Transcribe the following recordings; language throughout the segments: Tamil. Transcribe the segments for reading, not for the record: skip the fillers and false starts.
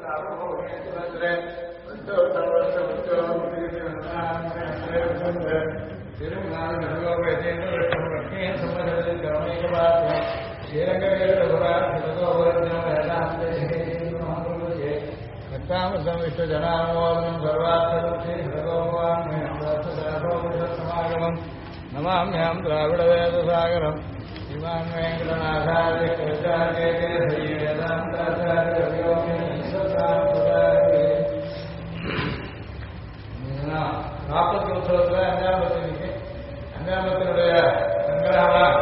नमाम्यां द्राविडवेदसागरम् इमान् वेङ्कटनाथार्य நாற்பத்தி உற்சவத்தில் அஞ்சாம் பத்திரிக்கை அஞ்சாம் பத்தினுடைய சங்கரமாக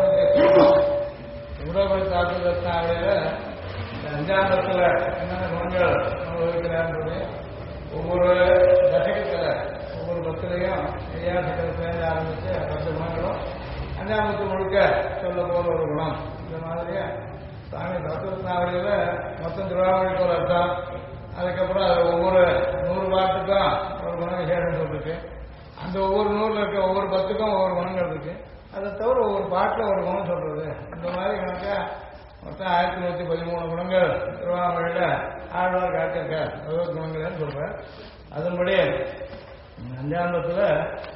உடற்படி தாக்கல் ரத்னாவளியில் அஞ்சாம் பத்தில் என்னென்ன குணங்கள் அனுபவிக்கிறான்றது ஒவ்வொரு தசகத்தில் ஒவ்வொரு பத்திலையும் ஐயாசகத்திலேருந்து ஆரம்பித்து 10 குணங்களும் அஞ்சாம் பத்து முழுக்க சொல்ல போகிற ஒரு குணம். இந்த மாதிரியே சாமி தத்துவத்தினாவளியில் மொத்தம் திருவாமொழிக்கு ஒரு அர்த்தம், அதுக்கப்புறம் அது ஒவ்வொரு 100 பாட்டுக்கும் ஒரு குண விசேஷம் சொல்லிருக்கு. அந்த ஒவ்வொரு 100ல் இருக்க ஒவ்வொரு 10க்கும் ஒவ்வொரு குணங்கள் இருக்கு. அதை தவிர ஒவ்வொரு பாட்டில் ஒரு குணம் சொல்றது. இந்த மாதிரி கணக்கா மொத்தம் 1113 குணங்கள் திருவாமொழியில் ஆழ்வார் காட்டியிருக்கார். 60 குணங்கள்னு சொல்றேன். அதன்படி அஞ்சாந்தத்தில்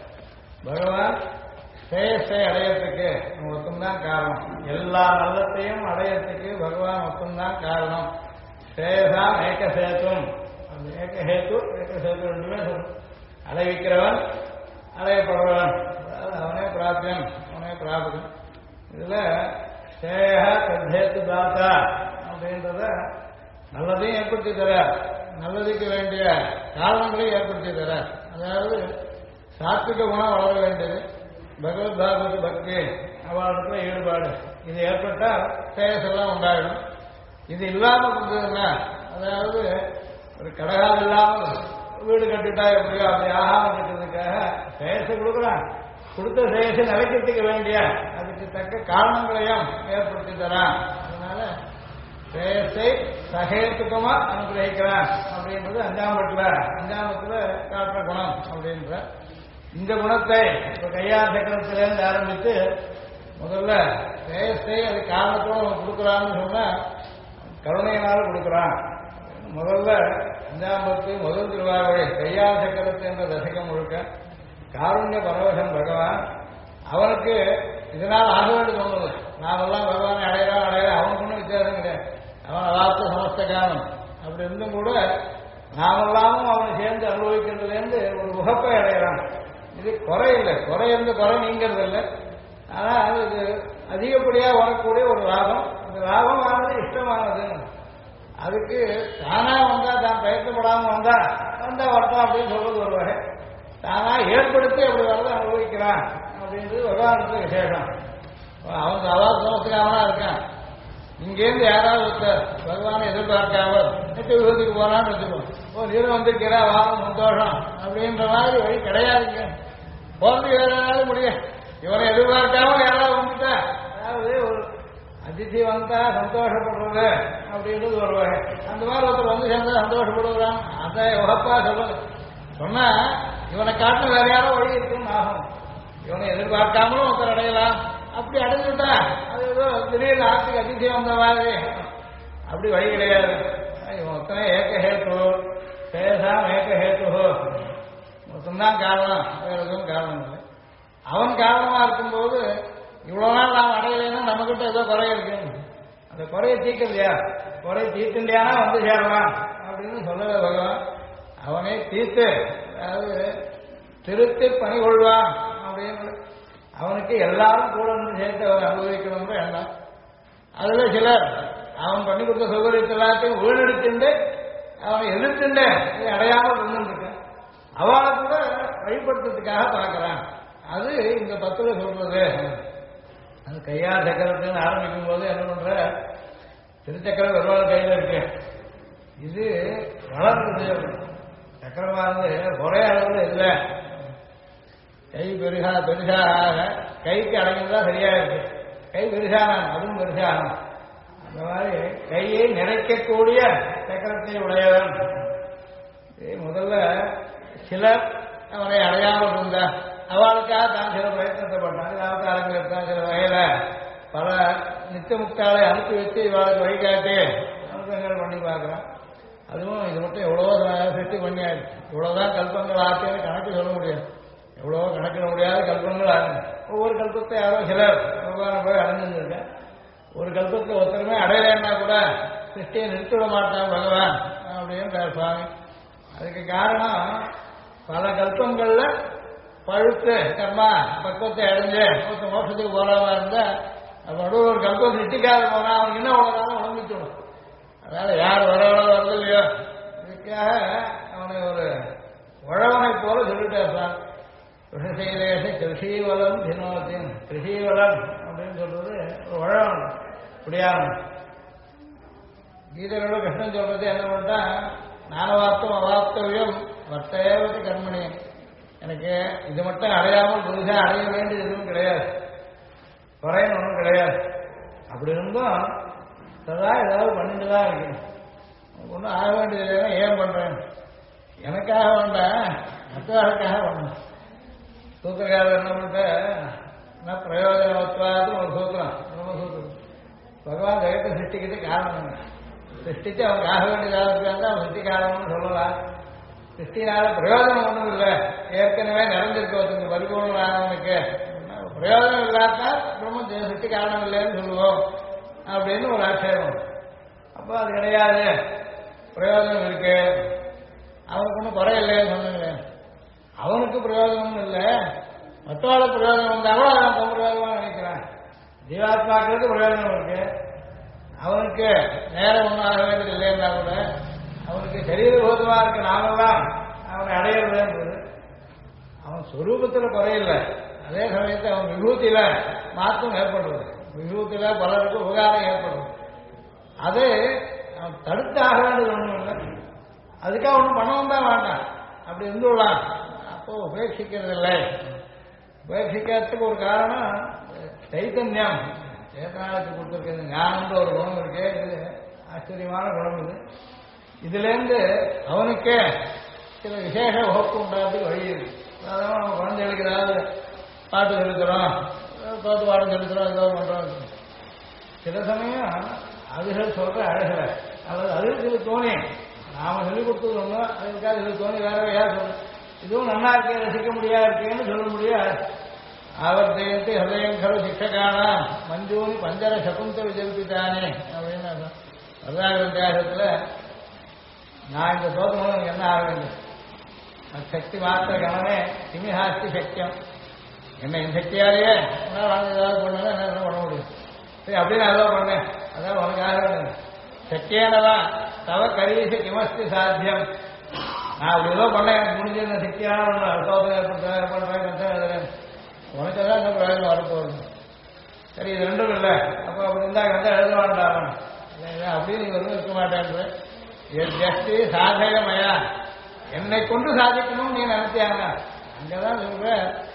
பகவான் ஸ்ரேயஸை அடையறதுக்கு மொத்தம்தான் காரணம். எல்லா நல்லத்தையும் அடையறதுக்கு பகவான் மொத்தம்தான் காரணம். ஸ்ரேயசாம் ஏகசேத்தும், அந்த ஏகஹேத்து ஏகசேத்து ரெண்டுமே சொல்லும். அடைவிக்கிறவன் அடையப்படுறவன், அதாவது அவனே பிராப்தியன் அவனே பிராபகன். இதுல ஸ்ரேய தத்ஹேத்து தாத்தா அப்படின்றத நல்லதையும் ஏற்படுத்தி தர, நல்லதுக்கு வேண்டிய காரணங்களையும் ஏற்படுத்தி தர. அதாவது சாத்விக குணம் வளர வேண்டியது, பகவத் பாகவத பக்தி அவளிடத்துல ஈடுபாடு, இது ஏற்பட்டால் ஸ்ரேயஸெல்லாம் உண்டாயிடும். இது இல்லாமல் இருந்ததுன்னா, அதாவது ஒரு கடகால் இல்லாமல் வீடு கட்டிட்டா எப்படியோ அப்படி ஆகாமல் இருக்கிறதுக்காக ஸ்ரேயஸை கொடுக்குறான். கொடுத்த ஸ்ரேயஸை நிலைக்கிறதுக்கு வேண்டிய அதுக்கு தக்க காரணங்களையும் ஏற்படுத்தி தரான். அதனால ஸ்ரேயஸை சகேத்துக்கமா அனுகிரகிக்கிறான் அப்படின்றது அஞ்சாமத்துல காட்டுற குணம் அப்படின்ற இந்த குணத்தை இப்ப கையார் சக்கரத்திலேருந்து ஆரம்பித்து முதல்ல ஸ்ரேயஸை அது காரணத்தோடு அவன் கொடுக்குறான்னு சொன்னா கருணையினால கொடுக்குறான். முதல்ல அஞ்சாம்பத்து முதல் திருவாரூரை கையார் சக்கரத்து என்ற தசகம் முழுக்க காருண்ய பரவசன் பகவான். அவனுக்கு இதனால் ஆக வேண்டும் சொன்னது. நாமெல்லாம் பகவானை அடையலாம் அவனுக்கு ஒன்றும் வித்தியாசம் கிடையாது. அவன் அவாப்த சமஸ்த காலம் அப்படி இருந்தும் கூட நாமெல்லாமும் அவனை சேர்ந்து அனுபவிக்கின்றதுலேருந்து ஒரு உகப்பை அடையலாம். இது குறை இல்லை, குறை இருந்து குறை நீங்கிறது இல்லை. ஆனால் இது அதிகப்படியாக வரக்கூடிய ஒரு ராகம். அந்த ராகமானது இஷ்டமானது. அதுக்கு தானா வந்தா, தான் பிரயத்தப்படாமல் வந்தா வரட்டும் அப்படின்னு சொல்றது ஒரு வகை. தானா ஏற்படுத்தி அப்படி வரதை அனுபவிக்கிறான் அப்படின்றது பகவானுக்கு விசேஷம். அவன் அவாத சமஸ்துக்கு அவனா இருக்கான். இங்கேருந்து யாராவது ஒருத்தர் பகவானை எதிர்பார்க்காமல் நித்திய விபத்துக்கு போறான்னு வச்சுக்கோம். நீரும் வந்திருக்கிறா வாரம் சந்தோஷம் அப்படின்ற மாதிரி வழி கிடையாதுங்க. போறது ஏதாவது முடியும். இவனை எதிர்பார்க்காமல் யாராவது வந்துட்டா, அதாவது ஒரு அதிர்ச்சி வந்தா சந்தோஷப்படுறது அப்படின்றது ஒரு வகை. அந்த மாதிரி ஒருத்தர் வந்து சேர்ந்தா சந்தோஷப்படுறான். அதை உகப்பா சொல்லுங்க சொன்னா இவனை காட்டு வேற யாரோ வழி இருக்குன்னு ஆகும். இவனை எதிர்பார்க்காமலும் ஒருத்தர் அடையலாம். அப்படி அடைஞ்சுட்டா அது ஏதோ திடீர்னு ஆத்துக்கு அதிசயம் வந்த மாதிரி அப்படி வழி கிடையாது. மொத்தமே ஏகஹேத்து சேஷாம் ஏகஹேத்து மொத்தம்தான் காரணம், வேற எதுவும் காரணம் இல்லை. அவன் காரணமா இருக்கும்போது இவ்வளவு நாள் நாம் அடையலைன்னா நம்மகிட்ட ஏதோ குறை இருக்கு. அந்த குறையை தீர்க்கலையா, குறையை தீர்த்துலையானா வந்து சேரலாம் அப்படின்னு சொல்லல பகவான். அவனே தீர்த்து, அதாவது திருத்தி பணி கொள்வான் அப்படின்னு அவனுக்கு எல்லாரும் கூட வந்து சேர்த்து அவன் அனுபவிக்கணும்ன்ற எண்ணம். அதுல சிலர் அவன் பண்ணி கொடுத்த சௌகரியத்தை எல்லாத்தையும் வீணெடுத்துண்டு அவனை எதிர்த்துண்டு அடையாமல் இருந்துருக்க அவளை கூட வழிபடுத்துறதுக்காக பார்க்கிறான். அது இந்த 10ல சொல்றது. அது கையார் சக்கரத்துன்னு ஆரம்பிக்கும் போது என்ன பண்ற, திருச்சக்கரம் பெருமாள் கையில் இருக்கு. இது வளர்ந்தது. சக்கரமானது ஒரே அளவில் இல்லை. கை பெருசாக கைக்கு அடங்குதான் சரியா இருக்கு. கை பெருசானான், அதுவும் பெருசாகும். அந்த மாதிரி கையை நிறைக்கக்கூடிய சக்கரத்தை உடையவன். முதல்ல சிலர் அவனை அடையாமல் இருந்தா அவளுக்காக தான் சில பிரயத்தனத்தை பண்ணாங்க. அவதாரங்களுக்கு தான் சில வகையில பல நித்திய முக்தாளை அனுப்பி வச்சு இவளுக்கு வழிகாட்டி அனுபவங்கள் பண்ணி பார்க்கலாம். அதுவும் இது மட்டும் எவ்வளவோ சிருஷ்டி பண்ணியாச்சு. இவ்வளவுதான் கல்பங்கள் ஆச்சேன்னு கணக்கு சொல்ல முடியாது. எவ்வளவோ கணக்கிட முடியாத கல்பங்கள் ஆகும். ஒவ்வொரு கல்பத்தை யாரோ சிலர் பகவானை போய் அடைஞ்சிருக்க. ஒரு கல்பத்தில் ஒருத்தருமே அடையலைன்னா கூட சிருஷ்டியை நிறுத்திவிட மாட்டான் பகவான் அப்படின்னு சுவாமி. அதுக்கு காரணம் பல கல்பங்கள்ல பழுத்து கர்மா பக்குவத்தை அடைஞ்சு மோட்சத்துக்கு போறாம இருந்தா நடுவில் ஒரு கல்பம் சிருஷ்டிக்காத போனா அவனுக்கு என்ன உலகம் உடம்பிச்சிடும். அதனால யார் வரது இல்லையோ இதுக்காக அவனை ஒரு உழவனை போல சொல்லிட்டார். விஷசைலேஷ கிருஷிவலம் தினோத்தின் கிருஷிவலம் அப்படின்னு சொல்றது ஒரு உழவன் குடியாரம். கீதையோட கிருஷ்ணன் சொல்றது என்ன பண்ணிட்டா நானவார்த்தம் அவாப்தவியம் வர்த்தேவத்து கர்மணி. எனக்கு இது மட்டும் அடையாமல் புதுசாக அடைய வேண்டியது எதுவும் கிடையாது, குறைன்னு ஒன்றும் கிடையாது. அப்படி இருந்தும் சதா ஏதாவது பண்ணிட்டு தான் இருக்கணும். ஒன்றும் ஆக வேண்டியது இல்லைன்னா ஏன் பண்ணுறேன்? எனக்காக வேண்டாம், மற்றவர்களுக்காக பண்ணணும். சூத்திரக்காரர் என்ன பண்ணிட்டு நான் பிரயோஜனத்துவாது ஒரு சூத்திரம் பிரம்மசூத்திரம். பகவான் ஜெகத்தை சிருஷ்டிக்கிறது காரணம் என்ன? சிருஷ்டிச்சு அவனுக்கு ஆக வேண்டியதாக இருக்காங்க அவன் சிருஷ்டி காரணம்னு சொல்லலாம். சிருஷ்டினால பிரயோஜனம் ஒன்றும் இல்லை, ஏற்கனவே நிறைஞ்சிருக்க ஒருத்தங்க பரிபூர்ணம் ஆனவனுக்கு பிரயோஜனம் இல்லாட்டா பிரம்ம சிருஷ்டி காரணம் இல்லைன்னு சொல்லுவோம் அப்படின்னு ஒரு ஆட்சேபம். அப்போ அது கிடையாது, பிரயோஜனம் இருக்கு, அவனுக்கு ஒன்றும் குறை இல்லைன்னு சொன்னீங்களே. அவனுக்கு பிரயோஜனம் இல்லை, மற்றவாழ பிரயோஜனம் வந்தாலும் அவன் பிரயோஜனமாக நினைக்கிறான். ஜீவாத்மாக்களுக்கு பிரயோஜனம் இருக்கு, அவனுக்கு நேரம் ஒன்றும் ஆக வேண்டியது இல்லைன்னா கூட அவனுக்கு சரீரபூதமாக இருக்க நாமெல்லாம் அவனை அடையிறதுன்றது அவன் சொரூபத்தில் குறையில்லை. அதே சமயத்தில் அவன் விபூத்தியில மாற்றம் ஏற்படுறது, விபூத்தியில பலருக்கு உபகாரம் ஏற்படுறது. அது அவன் தடுத்து ஆக வேண்டியது ஒன்றும் இல்லை, அதுக்காக ஒன்றும் பணம் தான் வேண்டாம், அப்படி இருந்துடலாம். அப்போ உபேட்சிக்கிறது இல்லை. உபேட்சிக்கிறதுக்கு ஒரு காரணம் சைத்தன்யம் சேத்தனாலத்துக்கு கொடுத்துருக்கிறது. ஞானம்ன்ற ஒரு குணம் இருக்கு, இது ஆச்சரியமான குணம். இது இதுலேருந்து அவனுக்கே சில விசேஷ வகுப்பு உண்டாது வழி இருக்கு. அதாவது நம்ம குழந்தைகளுக்கு ஏதாவது பாட்டு செலுத்துகிறோம், தோத்து பாடம் செலுத்துகிறோம், ஏதோ பண்ணுறோம். சில சமயம் அதுகள் சொல்கிற அழகில் அல்லது அதுக்கு இது தோணி நாம் சொல்லிக் கொடுத்தது ஒன்றும் அதுக்காக இது தோணி வேற யார் சொல்ல இதுவும் நல்லா இருக்கே ரசிக்க முடியாது இருக்கேன்னு சொல்ல முடியாது. ஆவர்த்தயத்தை ஹதயங்கரு சிக்ஷகான மஞ்சூனி பஞ்சர சகுந்த விஜல்பித்தானே அப்படின்னு வரதாகத்தில் நான் இந்த தோற்றமும் எனக்கு என்ன ஆக வேண்டும்? சக்தி மாத்திர கணமே திமிஹாஸ்தி சக்கியம். என்ன என் சக்தியாலேயே நான் ஏதாவது பண்ணாலும் என்ன பண்ண முடியும்? சரி அப்படின்னு அதான் பண்ணேன், அதான் உனக்கு ஆக வேண்டும். சக்கியானதான் தவ கரீச கிமஸ்தி சாத்தியம். நான் அப்படி ஏதோ பண்ணேன், எனக்கு முடிஞ்ச சக்தியான தோற்றம் ஏற்படுத்துறேன், உனக்கு தான் என்ன பிரயோஜனம் வரப்போகுது? சரி இது ரெண்டும் இல்லை, அப்போ அப்படி இருந்தால் வந்து எழுத வேண்டாம் இல்லை அப்படின்னு நீ வந்து இருக்க மாட்டேன்ற ஜஸ்தி சாதகமயா என்னை கொண்டு சாதிக்கணும்னு நீ நினைத்தியாங்க. அங்கதான் சொல்ற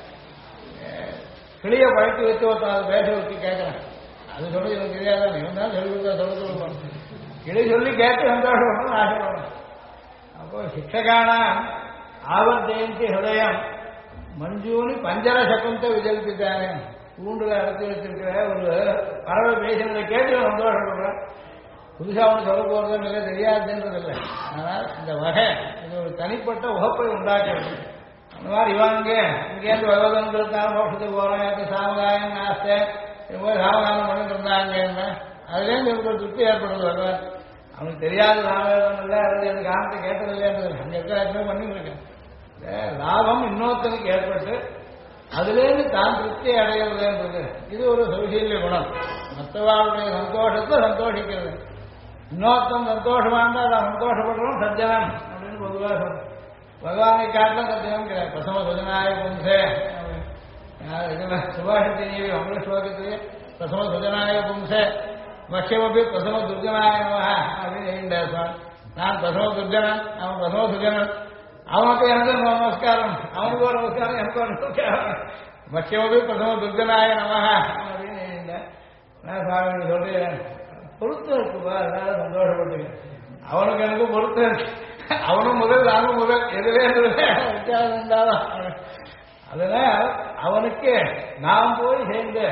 கிளிய பழக்கி வச்சு ஒருத்தன் அது பேச வச்சு கேட்கறேன், அது சொல்லி எனக்கு தெரியாதான் இவன் தான் சொல்லி கொடுத்தா சொல்ல சொல்லுவோம். கிளி சொல்லி கேட்டு சந்தோஷப்படணும் ஆசைப்படணும். அப்போ சிக்ஷகான ஆவர் ஜெயந்தி ஹிருதயம் மஞ்சூனி பஞ்சர சகுந்த விஜல்பித்தானே. கூண்டுல அடைச்சி வச்சிருக்கிற ஒரு பறவை பேசினதை கேட்டு சந்தோஷப்படுறேன். புதுசாக ஒன்று சொல்ல போகிறதும் இல்லை, தெரியாதுன்றது இல்லை. ஆனால் இந்த வகை இது ஒரு தனிப்பட்ட உகப்பை உண்டாக்குறது. அந்த மாதிரி இவங்க இங்கேருந்து பகவதன்கிறதுனால மோட்சத்துக்கு போகிறோம், எனக்கு சாமகாயம் ஆசை போய் சாமகானம் பண்ணிட்டு இருந்தாங்க. அதுலேருந்து எனக்கு ஒரு திருப்தி ஏற்படுறது. பகவான் அவனுக்கு தெரியாத சாமகானம் இல்லை, அது எனக்கு காரணத்தை கேட்டதில்லைன்றது அங்கே இருக்கிற எல்லாமே பண்ணிட்டு இருக்கேன். லாபம் இன்னொருத்தனுக்கு ஏற்பட்டு அதுலேருந்து தான் திருப்தியை அடைகிறதுன்றது இது ஒரு சௌசீல்ய குணம். மற்றவாளுடைய சந்தோஷத்தை சந்தோஷிக்கிறது. இன்னொருத்தன் சந்தோஷமா இருந்தால் அதை சந்தோஷப்படுறோம் சஜ்ஜனம் அப்படின்னு பொதுவாக சொல்றோம். பகவானை காட்டிலும் சத்தியம் கிடையாது. பிரசம சுஜனாய பும்சே இதுல சுபாஷத்தி அமிர்த ஸ்லோகத்திலேயே பிரசம சுஜனாய பும்சே பக்ஷமபி பிரசம துர்ஜனாய அப்படின்னு எழுந்தார். நான் பிரசம துர்ஜனன், அவன் பிரசம சுஜனன், அவனுக்கு எனக்கு நமஸ்காரம், அவனுக்கு ஒரு நமஸ்காரம், எனக்கு ஒரு நமஸ்காரம். பக்ஷமபி பிரசம துர்ஜனாய நமஹ அப்படின்னு எழுந்தார். நான் சுவாமி சொல்றேன் பொருத்தம் இருக்குப்பா, அதனால சந்தோஷப்பட்டு அவனுக்கு எனக்கு பொருத்தம் இருக்கு. அவனும் முதல் நானும் முதல் எதுவே வித்தியாசம் இருந்தாலும் அதனால் அவனுக்கு நாம் போய் சேர்ந்து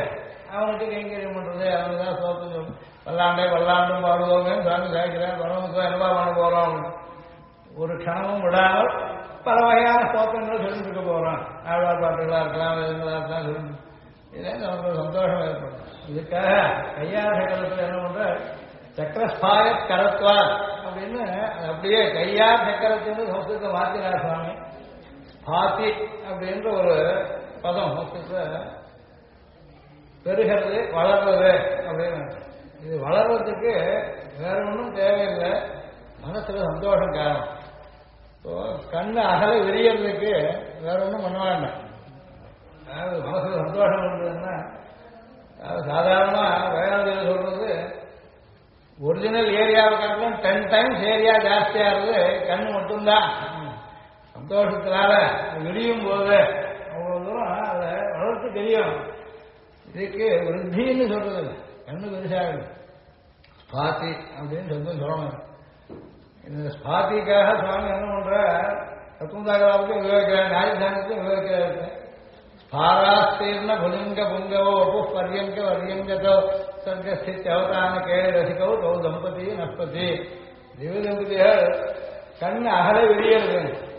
அவனுக்கு கைங்கரியம் பண்றது அவனுக்கு தான் சோத்து வல்லாண்டே வல்லாண்டும் பாடுவோமே சாமி சாய்க்கிறேன் பரமத்துவம் என்னவா பண்ண போறோம். ஒரு க்ஷணமும் விடாமல் பல வகையான சோத்திரங்கள் சொல்லிட்டு இருக்க போறோம். ஆழ்வார் பாட்டுகளா இருக்கலாம் வேதங்களா இருக்கலாம் சொல்லி இதே நமக்கு சந்தோஷம் ஏற்படும். இதுக்காக கையார் சக்கரத்தில் என்ன பண்ற சக்கரஸ்பாய கரத்வா அப்படின்னு அப்படியே கையார் சக்கரத்தின்னு சம்ஸ்கிருதத்தை மாத்தினார் சுவாமி. பாத்தி அப்படின்ற ஒரு பதம் சம்ஸ்கிருத பெருகிறது வளர்றது அப்படின்னு. இது வளர்றதுக்கு வேற ஒன்றும் தேவையில்லை, மனசுல சந்தோஷம் காரணம். இப்போ கண்ணு அகல விரியறதுக்கு வேற ஒன்றும் பண்ண வேண்டாம். அதாவது மனசுல சந்தோஷம் இருந்ததுன்னா சாதாரணமா வேளாண் சொல்றது ஒரிஜினல் ஏரியாவை காட்டிலும் 10 டைம்ஸ் ஏரியா ஜாஸ்தியாகிறது கண்ணு மட்டும்தான். சந்தோஷத்தினால விரியும் போது அவ்வளவு தூரம் அதை வளர்த்து தெரியும். இதுக்கு விருத்தின்னு சொல்றது கண்ணு பெருசாகுது. ஸ்பாதி அப்படின்னு சொல்லணும். இந்த ஸ்பாதிக்காக சுவாமி என்ன பண்ற தத்துவதாகராவுக்கு விவேகிறார், நியாயதானத்துக்கு விவேகிறாரு. ஸ்பாராஸ்தீர்ண புலிங்க புங்கவோ அப்பு பரியங்க வரியங்கதோ சர்க்கஸ்தித் அவதான கேள ரசிகோ தோ தம்பதி நஷ்பதி. திவ்ய தம்பதிகள் கண் அகல விரியறது.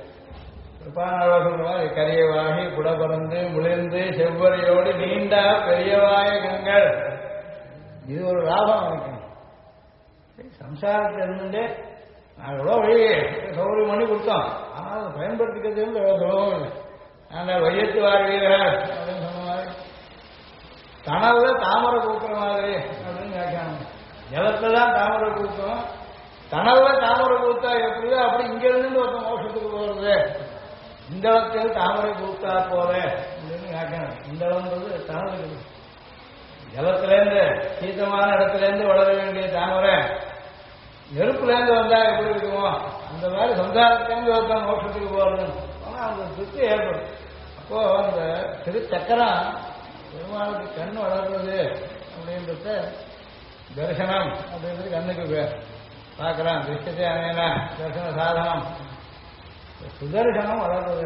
சொல்ற கரியவாகி புடபறந்து முளிர்ந்து செவ்வரியோடு நீண்டா பெரியவாய கண்கள். இது ஒரு லாபம் அவனுக்கு. சம்சாரத்தில் இருந்துட்டே நான் எவ்வளோ வழி சௌகரியம் பண்ணி கொடுத்தோம், ஆனால் அதை பயன்படுத்திக்கிறது சுலபம் இல்லை. நாங்கள் வையத்து வாழ்வீர்கள் அப்படின்னு சொன்ன மாதிரி கனவுல தாமரை பூக்கிற மாதிரி அப்படின்னு கேட்காங்க. ஜலத்துல தான் தாமரை பூக்கும், கனவுல தாமரை பூத்தா எப்படியோ அப்படி இங்க இருந்து ஒருத்தன் மோட்சத்துக்கு போறது. இந்த இடத்தில் தாமரை பூத்தா போற அப்படின்னு கேட்கணும். இந்த இடம்ன்றது தாமரை ஜலத்திலேருந்து சீதமான இடத்துலேருந்து வளர வேண்டிய தாமரை நெருப்புலேருந்து வந்தா எப்படி இருக்குமோ அந்த மாதிரி சம்சாரத்திலேருந்து ஒருத்தன் மோட்சத்துக்கு போறது. ஆனால் அந்த திருப்தி ஏற்படும். அப்போ அந்த திருச்சக்கரம் பெருமாளுக்கு கண் வளர்றது அப்படின்றத தரிசனம் அப்படின்றது கண்ணுக்கு பேர் பார்க்கலாம். திருஷ்டத்தை அணையனா தரிசன சாதனம். சுதர்சனம் வளர்றது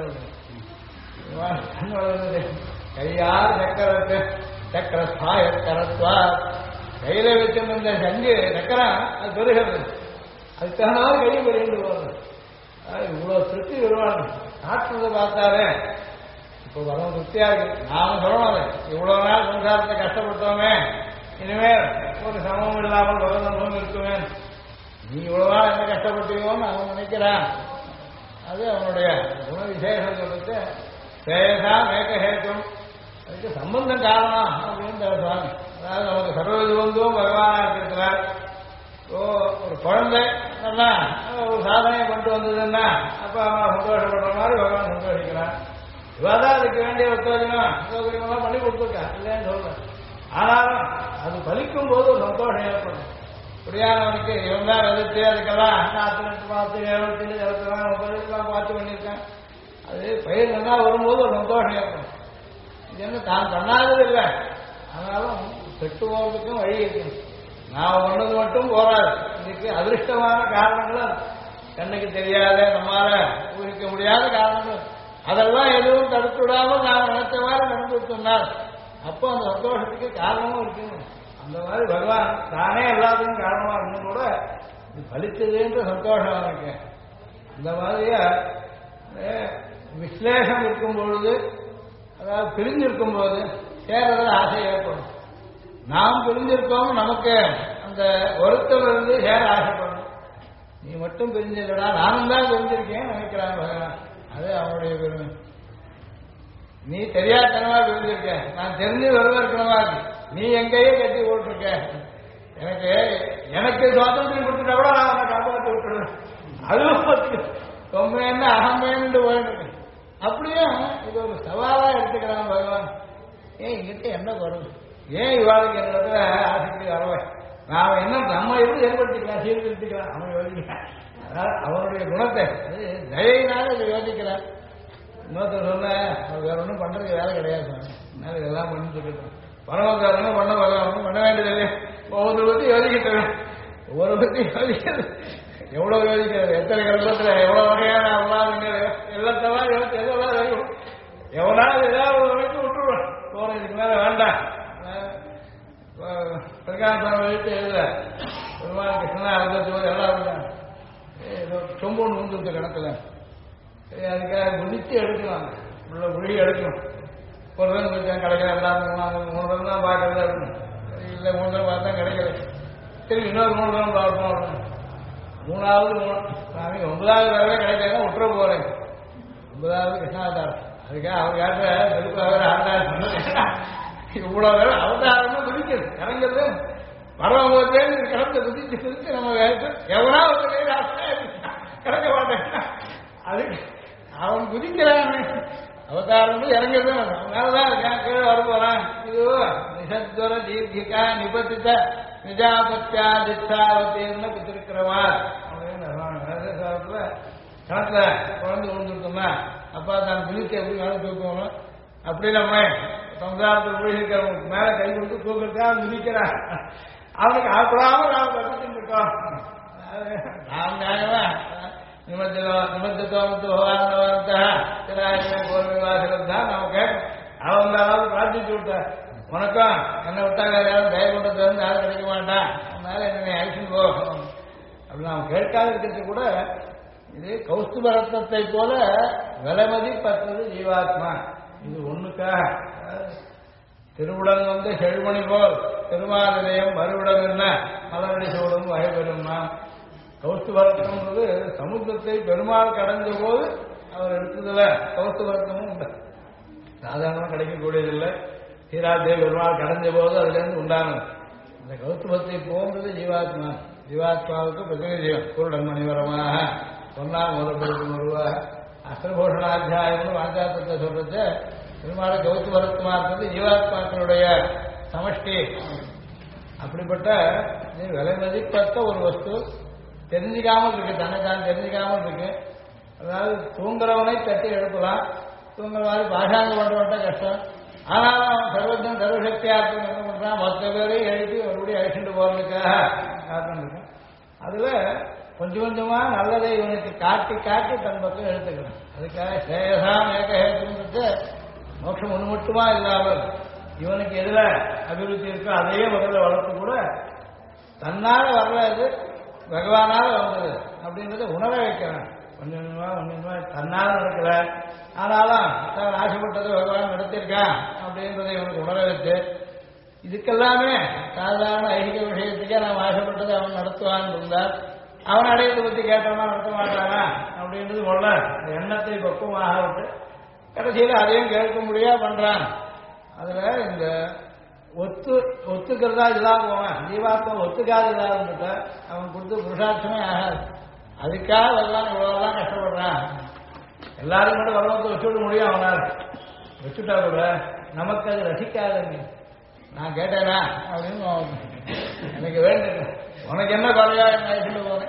கண் வளர்றது. கையார் சக்கரத்து சக்கரஸ்பாய கரத்வா. கையில வச்சிருந்த சங்கு சக்கரம் அது பெருகிறது. அதுக்கான கை பெருகிட்டு போகிறது. இவ்வளவு திருப்தி வருவாங்க காட்டுறதை பார்த்தாலே இப்போ வரும் திருப்தியா இருக்கு. நாம சொல்லணும் இவ்வளவு நாள் சம்சாரத்தை கஷ்டப்பட்டோமே, இனிமேல் ஒரு சமம் இல்லாமல் பகவந்தமும் இருக்குமே. நீ இவ்வளவு நாள் என்ன கஷ்டப்பட்டீங்கன்னு அவன் நினைக்கிறான். அது அவனுடைய குண விசேஷம் சொல்லிட்டு பேசா மேகஹேத்தும் அதுக்கு சம்பந்தம் காரணம் அப்படின்னு சுவாமி. அதாவது நமக்கு சர்வதுவந்தும் பகவானா இருக்கிறார். ஒரு குழந்தை நல்லா ஒரு சாதனையை கொண்டு வந்ததுன்னா அப்பா அம்மா சந்தோஷப்படுற மாதிரி பகவான் சந்தோஷிக்கிறான். இவாதான் அதுக்கு வேண்டிய உத்தரவுலாம் சௌகரியமெல்லாம் பண்ணி கொடுத்துருக்கா இல்லைன்னு சொல்றேன். ஆனாலும் அது பலிக்கும் போது ஒரு சந்தோஷம் ஏற்படும். புரியாதவனுக்கு இவன் தான் எதிர்த்து அதுக்கெல்லாம் 48 மாதத்து 77 30 பார்த்து பண்ணியிருக்கேன். அது பயிர் நல்லா வரும்போது ஒரு சந்தோஷம் ஏற்படும். இது என்ன தான் பண்ணாதது இல்லை, ஆனாலும் செட்டு போகிறதுக்கும் வழி இருக்கு. நான் பண்ணது மட்டும் போராது. இதுக்கு அதிருஷ்டமான காரணங்களும் கண்ணுக்கு தெரியாத நம்மால ஊகிக்க முடியாத காரணங்கள் அதெல்லாம் எதுவும் தடுத்து விடாமல் நாம் நினைச்ச மாதிரி நடந்து சொன்னார். அப்போ அந்த சந்தோஷத்துக்கு காரணமும் இருக்குங்க. அந்த மாதிரி பகவான் தானே எல்லாத்துக்கும் காரணமா இருந்தும் கூட இது பலித்ததுன்ற சந்தோஷம் எனக்கு. அந்த மாதிரியா விஸ்லேஷம் இருக்கும் பொழுது, அதாவது பிரிஞ்சிருக்கும் போது சேரத ஆசை ஏற்படும். நாம் பிரிஞ்சிருக்கோம், நமக்கு அந்த ஒருத்தர் இருந்து சேர ஆசைப்படணும். நீ மட்டும் பிரிஞ்சிருக்கா, நானும் தான் பிரிஞ்சிருக்கேன் நினைக்கிறான் பகவான். அது அவனுடைய பெருமை. நீ தெரியாதனமா பிரிஞ்சிருக்க, நான் தெரிஞ்சு வரவேற்கனவா இருக்கு. நீ எங்கேயே கட்டி போட்டிருக்க. எனக்கு சுவாதந்திரம் கொடுத்துட்டா கூட நான் அவனை காப்பாற்றி விட்டுருவேன். அதுவும் தொம்மைன்னு அகம்பேன்னு போயிட்டு அப்படியே இது ஒரு சவாலா எடுத்துக்கிறான் பகவான். ஏன் இங்கிட்ட என்ன குறவு, ஏன் இவாளுக்கு என்னிடத்துல ஆசைக்கு வரவை, நான் என்ன நம்ம எப்படி ஏற்படுத்திக்கலாம், சீர்திருத்திக்கலாம். அவன் யோசிக்கிறான். அதாவது அவனுடைய குணத்தை அது தயையினால இதை யோசிக்கிறான். இன்னொருத்தர் சொன்ன வேற ஒன்றும் பண்றதுக்கு வேலை கிடையாது. அதனால இதெல்லாம் பண்ணிட்டு இருக்கோம். பரமக்காரங்க பண்ண பகவான் பண்ண வேண்டியது ஒவ்வொரு பத்தி யோசிக்கிட்டேன். ஒவ்வொரு பத்தி யோசிக்கிறது எவ்வளவு யோசிக்கிறது, எத்தனை கல்பத்துல எவ்வளவு வகையான அவலாதங்கள் எல்லாத்தெல்லாம் யோசிச்சு எதெல்லாம் எவனாவது ஏதாவது ஒரு வரைக்கும் விட்டுருவேன். போன இதுக்கு மேல வேண்டாம். சந்திரகாந்தம் எழுத்து எழுத பெருமாள் கிருஷ்ணனா அவதரிச்சு எல்லாம் ஏதோ சொம்பு ஒன்று ஊந்துருத்த கணக்கில் அதுக்காக குதித்து எடுக்கலாம் உள்ள மொழி எடுக்கணும். ஒரு ரன் கொஞ்சம் கிடைக்கல, எல்லாரும் 3 ரன் தான் பார்க்கறதா இருக்கணும். இல்லை 3 ரன் பார்த்தா கிடைக்கல, சரி இன்னொரு 3 ரன் பார்க்கணும் அப்படின்னு 3வது சாமி 9வது தடவை கிடைக்காம விட்டுற போறேன். 9வது கிருஷ்ணாவதாரம். அதுக்காக அவர் காட்ட நெருப்பாக ஆண்டார் இவ்வளோ வேலை அவதாரம்னா குதிக்குது இறங்குறது வரவங்க கிடந்த குதிச்சு குதிச்சு நம்ம எவனா ஒரு கிடக்க மாட்டேன். அதுக்கு அவன் குதிக்கிறான் அவதாரம் இறங்குறது மேலதான் இருக்கான், கீழே வர போறான். இது நிசத்வர தீர்கிகா நிபத்தித்த நிஜாபத்தியாதித்தாவத்தேன்னு குத்திருக்கிறவார் அப்படின்னு கணத்துல குழந்தை விழுந்துருத்தோம்னா அப்பா தான் குதிக்க எப்படி மேலே தூக்கணும். அப்படி நம்ம சம்சாரத்தில் போயிருக்கிற மேல கை கொடுத்து தூக்கிறதா குதிக்கிறான். அவனுக்கு ஆப்பிடாம நாம் கற்றுட்டு இருக்கோம். நாம் நியாயமா நிமத்தோமத்து கோர்வாசனம் தான் நம்ம கேட்கும். அவன் அதாவது பிரார்த்திச்சு விட்டார், உனக்கும் என்னை விட்டாங்க யாரும் தய கொண்டது வந்து யாரும் கிடைக்க மாட்டான், அதனால என்னை அழிச்சுன்னு போ அப்படி நாம் கேட்காத இருக்கிறது கூட. இது கௌஸ்துபரத்னத்தை போல விலைமதிப்பற்றது ஜீவாத்மா. இது ஒண்ணுக்காக திருவுடன் வந்து செழுமணி போல் திருமாநிலையம் மறுவிடம் என்ன மலரடி சோடும் வகை பெறும்னா. கௌஸ்துபரத்னம்ன்றது சமுத்திரத்தை பெருமாள் கடைஞ்ச போது அவர் எடுத்ததுல கௌஸ்துபரத்னமும் உண்டு. சாதாரணமாக கிடைக்கக்கூடியதில்லை. சீராதேவி பெருமாள் கடைஞ்ச போது அதுல இருந்து உண்டானது. அந்த கௌஸ்துபத்தை போன்றது ஜீவாத்மா. ஜீவாத்மாவுக்கு பிரதிநிதியம் குருடன் மணிவரமாக சொன்னாம் முதற்படுத்தும் வருவாக அஸ்திரபூஷணாத்தியாயம்னு வாஞ்சாத்தத்தை சொல்றது. பெருமாள் கௌஸ்துபரத்மா இருக்கிறது ஜீவாத்மாக்களுடைய சமஷ்டி. அப்படிப்பட்ட விலை மதிப்பற்ற ஒரு வஸ்து தெரிஞ்சிக்காமல் இருக்கு, தன்னை தான் தெரிஞ்சிக்காமல் இருக்கு. அதாவது தூங்குறவனை தட்டி எழுப்பலாம், தூங்குற மாதிரி பாஷாங்க பண்றவன்ட்ட கஷ்டம். ஆனாலும் அவன் சர்வஜன் சர்வசக்தியா இருக்கு என்ன பண்றான், மொத்த பேரையும் எழுப்பி மறுபடியும் அழிச்சுட்டு போறதுக்காக காத்துருக்கான். அதுல கொஞ்சம் கொஞ்சமா நல்லதை இவனுக்கு காட்டி காட்டி தன் பக்கம் எடுத்துக்கிறான். அதுக்காக சேயசாம் ஏகஹேத்துன்றது மோட்சம் ஒன்று மட்டுமா இல்லாமல் இவனுக்கு எதுல அபிவிருத்தி இருக்கோ அதையே முதல்ல வளர்த்து கூட தன்னால வர்றது பகவானால வந்தது அப்படின்றத உணர வைக்கிறான். கொஞ்சம் கொஞ்சமா தன்னால நடக்கல, ஆனாலும் தான் ஆசைப்பட்டது பகவான் நடத்திருக்கான் அப்படின்றத இவனுக்கு உணர வச்சு, இதுக்கெல்லாமே சாதாரண ஐகிக விஷயத்துக்கே நாம் ஆசைப்பட்டது அவன் நடத்துவான் இருந்தால் அவன் அடையத்தை பற்றி கேட்டவனா நடத்த மாட்டானா அப்படின்றது போல எண்ணத்தை பக்குவமாக விட்டு கடைசியில் அதையும் கேட்க முடியா பண்றான். அதுல இந்த ஒத்துக்கிறதா இல்லாம போவான். ஜீவாத்மா ஒத்துக்காத இல்லாத அவன் கொடுத்து புருஷார்த்தமே ஆகாது. அதுக்காக வரலாம் இவ்வளவுதான் கஷ்டப்படுறான். எல்லாரும் கூட வரலத்தை வச்சுவிட முடியும். அவனால் வச்சுட்டா கூட நமக்கு அது ரசிக்காதுங்க. நான் கேட்டேனா அப்படின்னு எனக்கு வேண்டிய உனக்கு என்ன குறையா என்ன சொல்ல போறேன்,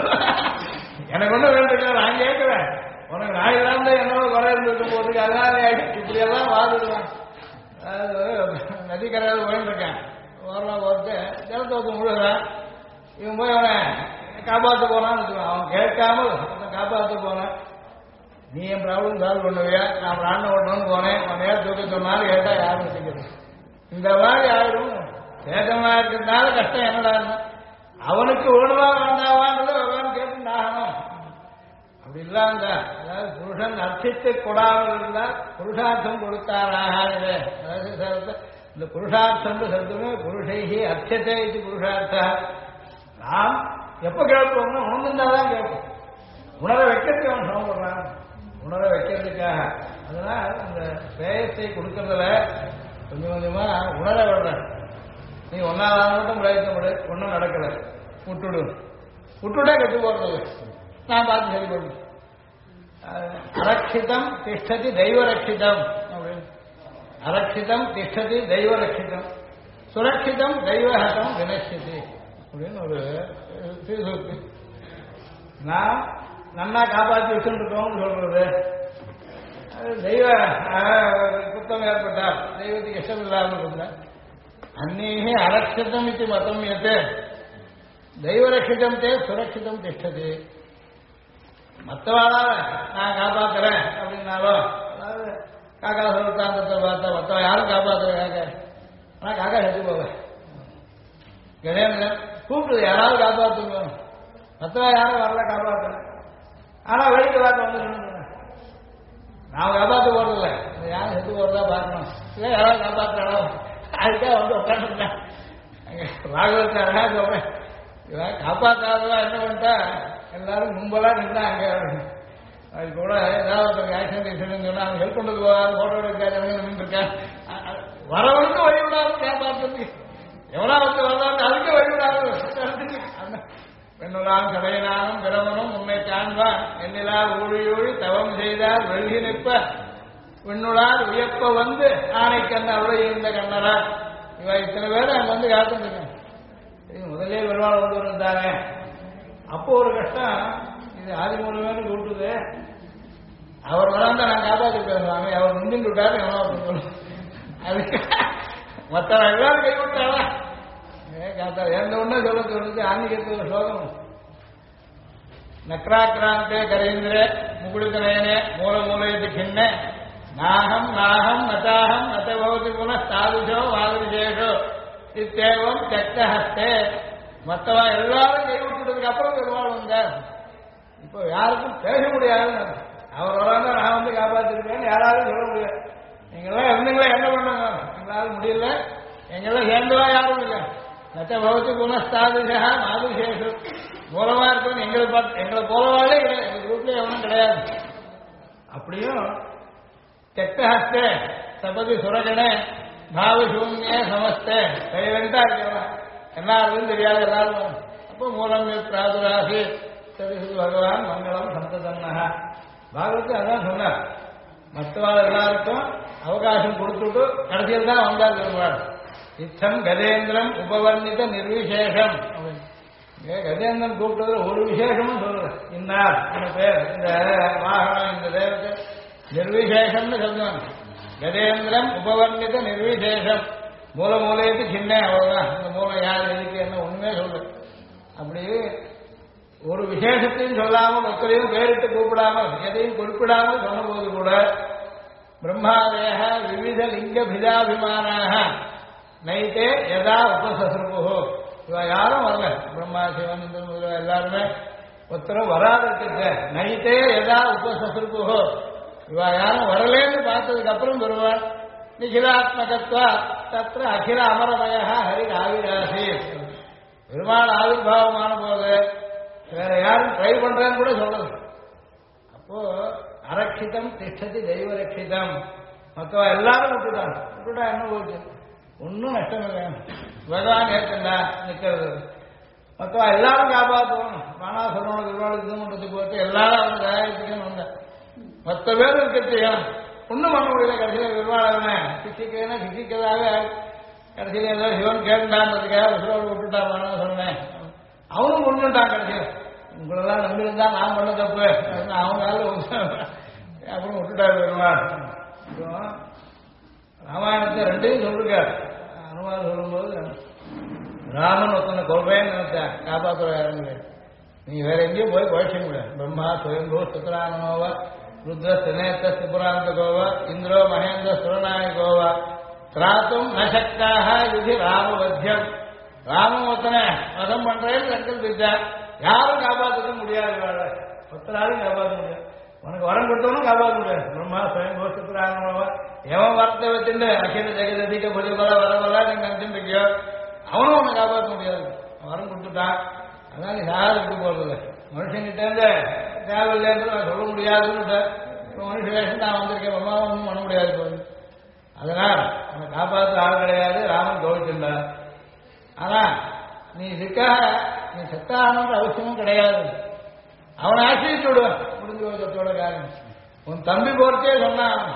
எனக்கு ஒன்றும் வேண்டிய நான் கேட்கிறேன். உனக்கு நான் இல்லாம என்னவோ குறை இருந்துட்டு போறதுக்கு அதனால இப்படி எல்லாம் வாதிடுவான். அதாவது நதிக்கரையில் போயிட்டுருக்கேன், ஓரளவு போட்டு ஜலத்தை ஊற்ற முழுகிறான். இவன் போய் அவனை காப்பாற்ற போனான்னு வச்சுக்கோ, அவன் கேட்காமல் காப்பாற்ற போனான். நீ என் ப்ராப்ளம் சால்வ் பண்ணுவியா, நான் பிராணம் ஓட்டணும்னு போனேன், அவன் நேரம் தூக்க சொன்னாலும் கேட்டால் யாரும் வச்சுக்கிறது. இந்த மாதிரி ஆயிடும். சேதமா இருக்கிறதுனால கஷ்டம் என்னடான்னு அவனுக்கு ஒழுவா வேண்டாவான்றது பகவான் கேட்டுண்டாகணும். அப்படி இல்லாம அதாவது புருஷன் அர்ச்சித்து கொடாமல் இருந்தால் புருஷார்த்தம் கொடுத்தாராக. அதாவது இந்த புருஷார்த்தம் சொல்லுமே புருஷைகி அர்ச்சத்தை இது புருஷார்த்தா. நாம் எப்ப கேட்போம்னா உணர்ந்தாதான் கேட்போம். உணர வைக்கிறதுக்கு அவன் சமப்படுறான், உணர வைக்கிறதுக்காக. அதனால் அந்த பிரேயத்தை கொடுக்கறதுல கொஞ்சம் கொஞ்சமா உணர விடுறேன். நீ ஒன்னாவது மட்டும் பிரயத்தப்படு, ஒன்றும் நடக்கல, விட்டுட்டே கெட்டு போறது. நான் பார்த்து சரி பண்ணு. அரட்சிதம் திஷ்டதி தெய்வரட்சிதம் அப்படின்னு. அரட்சிதம் திஷ்டதி தெய்வரட்சிதம், சுரட்சிதம் தெய்வஹதம் வினஷ்யதி அப்படின்னு ஒரு திருசூக்கு. நான் நன்னா காப்பாற்றி வச்சுருக்கோம்னு சொல்றது. தெய்வ குத்தம் ஏற்பட்டால் தெய்வத்துக்கு இஷ்டம் இல்லாமல் இருந்த அந்நீகி அரட்சிதம் இது மதம் எது தெய்வரட்சிதம் தே சுரட்சிதம் திஷ்டது. மற்றவாளால நான் காப்பாத்துறேன் அப்படின்னாலும், அதாவது காக்கா சொல்லித்தாந்தத்தை பார்த்தா மற்றவன் யாரும் காப்பாற்றுற காக்கா, ஆனால் காக்கா செத்து போவேன். கணேந்திரன் கூப்பிடுது யாராவது காப்பாற்றுங்க, மற்றவா யாரும் வரல காப்பாற்றுங்க. ஆனா வெளிக்கு பார்க்க வந்து நான் காப்பாற்ற போறதில்ல, யாரும் செத்து போறதா பார்க்கணும், இல்லை யாராவது காப்பாற்றுறாளோ அதுக்காக வந்து உட்காந்துருந்தேன். ராகவத்தை அழகா சொல்றேன், இவன் காப்பாற்றாதவா என்ன பண்ணிட்டா எல்லாரும் கும்பலா நின்றா அங்கே அது கூட ஏதாவது ஒருத்தருக்கு ஆக்சிடென்ட் சொன்னா அவங்க ஹெல்ப் பண்ணுறது போகாது, போட்டோ எடுக்காது நின்றுருக்கேன். வரவனுக்கு வழி விடாது காப்பாற்றுறதுக்கு, எவ்வளோ வந்து வரலாறு அதுக்கு வழி விடாது. பெண்ணுலாம் கடையினாலும் பிறவனும் உண்மை காண்பான் எண்ணிலா ஊழி தவம் செய்தார் வெள்ளி நிற்ப விண்ணுளார் வியப்ப வந்து ஆணை கண்ண அவளை இந்த கண்ணரா இவ இத்தனை பேர் அங்க வந்து காத்துருக்கேன். முதலே பெருமாள் கொண்டு வந்தாங்க. அப்போ ஒரு கஷ்டம், இது ஆதி மூலமே கூட்டுது. அவர் வராந்தா நான் காப்பாற்றி பேசுறாங்க, அவர் முந்திட்டு விட்டாரு எவ்வளோ அப்படின்னு அதுக்கு மற்ற எல்லாரும் கை விட்டாரா காத்தா எந்த ஒண்ணு சொல்ல சொல்லுது. ஆன்மீகத்தில் ஸ்லோகம் நக்ராக்ராந்தே கரேந்திர முகுடிதனயனே மூல மூலயத்து கிண்ண நாகம் நாகம் நதாகம் நதபவதி புன தாதுஷோ வாதுஷேஷோ இத்தேவம் தெக்தஹஸ்தே. மற்றவா எல்லாரும் கை விட்டுட்டதுக்கு அப்புறம் பெருமாள் வந்தார். இப்போ யாருக்கும் பேச முடியாது. அவர் வராங்க நான் வந்து காப்பாற்றிருக்கேன்னு யாராலும் சொல்ல முடியாது. எங்கெல்லாம் இருந்தீங்களா என்ன பண்ணாங்க, எங்களால் முடியல, எங்கெல்லாம் சேர்ந்தவா யாரும் இல்லை. நத்த பவதி புனஸ்தாதுஷா மாதுஷேஷு மூலமா இருக்கணும். எங்களை போலவாலே கிடையாது, எங்க குரூப்ல எவனும் கிடையாது. அப்படியும் தெக்தஹஸ்தே சபதி சுரகணே பாவசூன்ய சமஸ்தே கைவெண்டா இருக்கவன் எல்லாருக்கும் தெரியாது எல்லாரும். அப்போ மூலம் பிராதுராசி சரி பகவான் மங்களம் சந்ததன்னஹா பாகவத்து அதான் சொன்னார். மற்றவாள் எல்லாருக்கும் அவகாசம் கொடுத்துட்டு கடைசியில் தான் வந்தார் பெருமாள். இத்தம் கஜேந்திரம் உபவர்ணித்த நிர்விசேஷம். கஜேந்திரன் கூப்பிட்டது ஒரு விசேஷமும் சொல்லுது. இன்னார் இந்த பேர், இந்த வாகனம், இந்த தேவத்தை நிர்விசேஷம்னு சொல்லுவாங்க. கஜேந்திரம் உபவர்ணித்த நிர்விசேஷம் மூல மூலையத்து சின்ன அவ்வளவுதான். இந்த மூலம் யார் எதுக்கு என்ன ஒண்ணுமே சொல்லு. அப்படி ஒரு விசேஷத்தையும் சொல்லாமல் ஒருத்தரையும் பேரிட்டு கூப்பிடாமல் எதையும் குறிப்பிடாமல் சொன்னபோது கூட பிரம்மாதேக விவித லிங்க பிதாபிமானாக நைட்டே எதா உபசசுபோ இவ யாரும் வரல. பிரம்மா சிவன் எல்லாருமே ஒருத்தரும் வராதிருக்க நைட்டே எதா உபசசுபோ இவ யாரும் வரலேன்னு பார்த்ததுக்கு அப்புறம் வருவார். நிகிலாத்மகத்வா தத்திர அகில அமரமய ஹரி ஆவிராசி. பெருமாள் ஆவிர்வாவமான போது வேற யாரும் ட்ரை பண்றேன்னு கூட சொல்றது. அப்போ அரட்சிதம் திஷ்டதி தெய்வ ரட்சிதம். மொத்தம் எல்லாரும் விட்டுட்டா என்ன போச்சு, ஒன்னும் நஷ்டம் இல்லை. பகவான் ஏற்கண்டா நிக்கிறது. மொத்தம் எல்லாரும் காப்பாற்றுவோம். மானா சொல்லணும் திருவாளு இது பண்றதுக்கு போட்டு எல்லாரும் அவங்க தயாரிச்சுக்கன்னு வந்த மொத்த பேரும் இருக்கட்டும் ஒன்றும் பண்ண முடியல. கடைசியில் விவாதமே சிக்கிக்கன்னா சிக்கிக்கதாவே கடைசியில் ஏதோ சிவன் கேட்டான்றதுக்காக விசுவாடு விட்டுட்டான் சொன்னேன். அவனும் கொண்டுட்டான். கடைசியில் உங்களெல்லாம் நம்பியிருந்தா நான் பண்ண தப்பு அவங்க அப்புறம் விட்டுட்டாரு பெருமாள். ராமாயணத்தை ரெண்டையும் சொல்லிருக்காரு. அனுமானம் சொல்லும்போது ராமன் ஒருத்தனை கொள்வேன்னு நினைச்சேன், காப்பாற்ற யாருங்க நீ வேற எங்கேயும் போய் குழைச்ச முடியாது. பிரம்மா சுயம்போ சுத்தரானோவா ருத்ர தினேத்த சிபுராந்தகோவா இந்திரோ மகேந்திர சுரநாயகோவா திராத்தும் நசக்தாக இது ராமவத்தியம். ராமன் ஒருத்தனை வதம் பண்றேன்னு கற்கள் பிடிச்சார். யாரும் காப்பாற்ற முடியாது. ஒத்தனாலும் காப்பாற்ற முடியாது. உனக்கு வரம் கொடுத்தவனும் காப்பாற்ற முடியாது. பிரம்மா சுயம்போ சுத்தரானோவா எவன் வரத்தை வச்சுட்டு அகில ஜெகதிக்க பொலிபல வரவலா நீங்க நினைச்சுட்டு இருக்கியோ அவனும் உன்னை காப்பாற்ற முடியாது. வரம் கொடுத்துட்டான். அதனால யாரும் இருக்க போறதில்லை. மனுஷங்கிட்ட இருந்து தேவையில்லைன்னு சொல்ல முடியாதுன்னு மனுஷ வேஷம் நான் வந்திருக்கேன் அம்மாவும் ஒன்றும் பண்ண முடியாது போகுது. அதனால் உன்னை காப்பாற்ற ஆள் கிடையாது. ராமன் கவனிச்சுட்டார். ஆனா நீ இதுக்காக நீ செத்தாகணுன்ற அவசியமும் கிடையாது. அவனை ஆசிரிச்சு விடுவான் முடிஞ்ச வருஷத்தோட காரணம். உன் தம்பி போறதே சொன்னான்.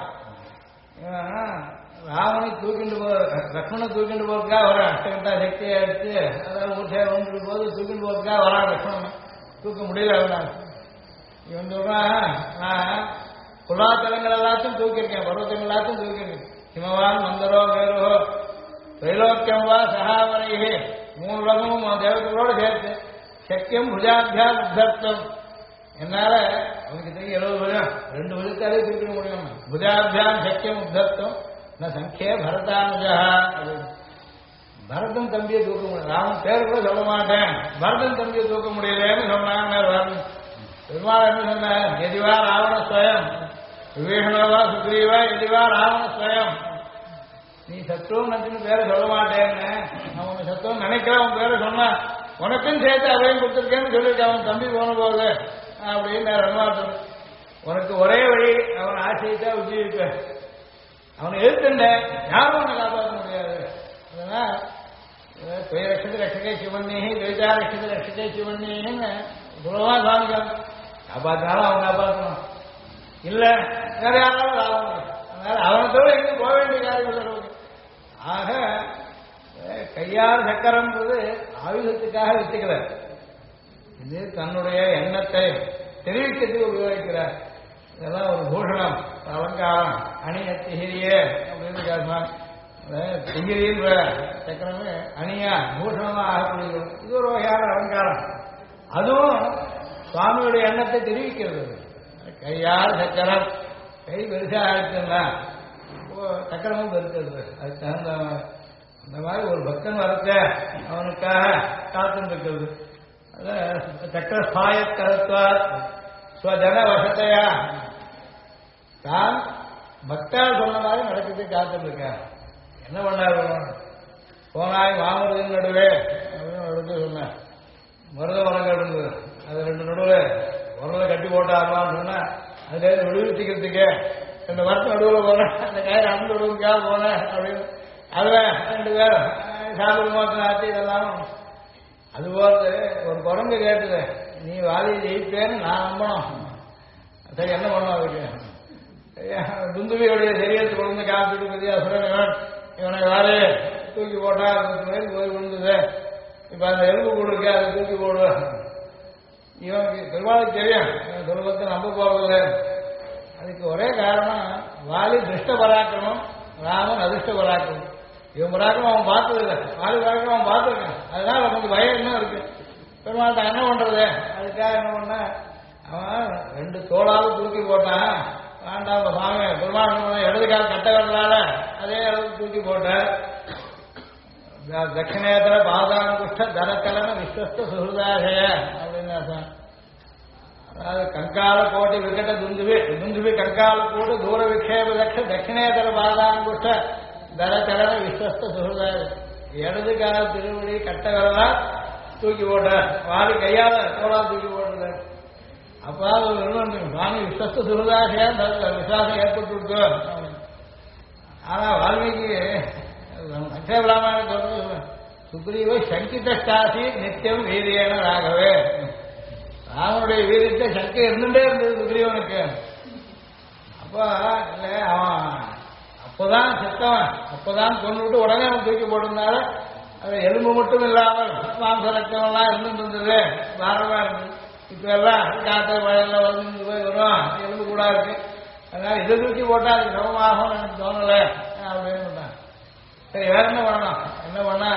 ராவனை தூக்கிட்டு லக்ஷ்மணை தூக்கிட்டு போறதுக்காக வர அஷ்டகட்டா சக்தியை எடுத்து அதாவது ஒரு சேவை வந்துட்டு போது தூக்கிட்டு போறதுக்காக வரான். லக்ஷ்மணன் தூக்க முடியல. அவனா இவன் சொல்றான், நான் குலாத்தலங்கள் எல்லாத்தையும் தூக்கியிருக்கேன், பர்வத்தங்கள் எல்லாத்தையும் தூக்கியிருக்கேன். ஹிமவான் மந்தரோ வேரோ திரைலோக்கியம் வா சகாவரையே 3 உலகமும் தேவர்களோடு சேர்த்து சக்கியம் புஜாத்தியா உத்தர்த்தம். என்னால அவனுக்கு தெரியும் 70 வருஷம் 2 வருஷத்தாலே தூக்கிட முடியும். புஜாத்தியாம் சக்கியம் உத்தர்த்தம் ந சங்கே பரதானுஜா. பரதன் தம்பியை தூக்க முடியல, ராமன் பேர் கூட சொல்ல மாட்டேன், பரதன் தம்பியை தூக்க முடியலன்னு சொன்னாங்க. பெருமாள் என்ன சொன்ன, எதிவா ராவண ஸ்வயம் விவேகனவா சுக்ரீவா எதிவா ராவண ஸ்வயம், நீ சத்துவம் நச்சுன்னு பேரை சொல்ல மாட்டேன்னு, நான் உன்னை சத்துவம் நினைக்கிறேன், உன் பேரை சொன்ன உனக்கும் சேர்த்து அவையும் கொடுத்துருக்கேன்னு சொல்லியிருக்கேன், அவன் தம்பி போன போது அப்படின்னு ரன்மாத்தம். உனக்கு ஒரே வழி, அவன் ஆசைத்தா உஜ்ஜீவிக்க, அவனை எதிர்த்துண்ட யாரும் அவனை காப்பாற்ற முடியாது. அதனால் ரட்சது ரட்சகை சிவன்னி துவைதா ரட்சது ரட்சகை சிவன்னின்னு சுலபமா சாமிக்காம காப்பாற்றினாலும் அவன் காப்பாற்றணும், இல்ல வேற யாராலும் ஆகணும். அதனால அவனத்தோடு எங்கேயும் போக வேண்டிய காரியம். ஆக கையால் சக்கரம்ன்றது ஆயுதத்துக்காக வச்சுக்கிறார், இது தன்னுடைய எண்ணத்தை தெரிவிக்கிறதுக்கு உபயோகிக்கிறார். இதெல்லாம் ஒரு பூஷணம், அலங்காரம், அணிய திகிரியே அப்படின்னு கேட்கலாம். திகிரின்ற சக்கரமே அணியா பூஷணமா ஆகக்கூடியது, இது ஒரு வகையான அலங்காரம். அதுவும் சுவாமியுடைய எண்ணத்தை தெரிவிக்கிறது. கையால் சக்கரம், கை பெருசா ஆயிடுச்சுன்னா சக்கரமும் பெருக்கிறது. அதுக்கு தகுந்த அந்த மாதிரி ஒரு பக்தன் வரத்த அவனுக்காக காத்துருக்கிறது. சக்கர சாய கருத்தார் ஸ்வஜன வசத்தையா, தான் பக்தால் சொன்ன மாதிரி நடக்கிறது காத்துருக்கேன். என்ன பண்ணாரு, போனாய் மாமருதின் நடுவே அப்படின்னு எடுத்து சொன்னேன். மருத மரங்கள் இருந்தது, அது ரெண்டு நடுவில் உரலை கட்டி போட்டாங்களான்னு சொன்னா அதுல விடுவிச்சுக்கிறதுக்கு ரெண்டு வருஷம் நடுவில் போனேன், அந்த கயிறு அந்த நடுவுக்காக போனேன் அப்படின்னு அதுல ரெண்டு பேர் சாப்பிட மோசம் ஆச்சு. இதெல்லாம் அது போறது ஒரு குரங்கு கேட்டுது, நீ வாலியை ஜெயிப்பேன்னு நான் நம்பணும், சரி என்ன பண்ணும் அதுக்கு, துந்துவியோடைய சரியத்தை கொண்டு காப்பிட்டு பத்தி அசுரன் இவனை வாரியை தூக்கி போட்டா போய் விழுந்தது, இப்ப அந்த எலும்பு கூடு இருக்கு அதை தூக்கி போடுவேன். இவனுக்கு பெருமாளுக்கு தெரியும் சுலபத்தை நம்ப போவதில்லை. அதுக்கு ஒரே காரணம், வாலி திருஷ்ட பராக்கிரமம், ராமன் அதிர்ஷ்ட பராக்கிரமம். இவன் பராக்கிரமம் அவன் பார்த்ததில்லை, வாலி பராக்கிரமம் அவன் பார்த்துருக்கான். அதனால அவனுக்கு பயம் இன்னும் இருக்கு. பெருமாள்கிட்ட என்ன பண்றது, அதுக்காக என்ன பண்ண, அவன் ரெண்டு தோளாவது தூக்கி போட்டான். வேண்டாம் சாமி பெருமாள் இடது கால கட்ட வரலால அதே அளவுக்கு தூக்கி போட்ட. தட்சிணேதர பாதாங்குஷ்ட தரக்கலன விஸ்வஸ்த சுஹൃദാശய அப்படின்னு அதாவது கங்கால கோட்டி விக்கட்ட துந்துவி கங்கால கூட்டு தூர விக்ஷேப தட்ச தட்சிணேதர பாதாங்குஷ்ட தரக்கலன விஸ்வஸ்த சுஹൃദാശய, இடது கால திருவடி கட்ட வரலா தூக்கி போட்ட, வாலி கையால தோளா தூக்கி போட்டது. அப்பாவது சுவாமி விஸ்வஸ்த சுஹൃദാശயா விசுவாசம் ஏற்பட்டு இருக்கு. ஆனா வால்மீகி அக்ஷயபிராமணன் சொல்றது, சுக்ரீவ சங்கிதாசி நித்தியம் வீரியன ராகவே, ராமனுடைய வீரியத்தை சங்கை இருந்துட்டே இருந்தது சுக்ரீவனுக்கு. அப்ப இல்ல அவன் அப்பதான் செத்தவன், அப்பதான் கொண்டு விட்டு உடனே அவன் தூக்கி போட்டிருந்தால அது எலும்பு மட்டும் இல்லாமல் மாம்ச ரத்தமெல்லாம் இருந்துட்டு இருந்தது, பாரமா இருந்தது. இப்ப எல்லாம் காத்த வயல்ல வந்து போய் வரும், எலும்பு கூட இருக்கு. அதனால இதை தூக்கி போட்டா அது சமமாகும் எனக்கு தோணல அப்படின்னு. சரி வேற என்ன பண்ணணும், என்ன பண்ணா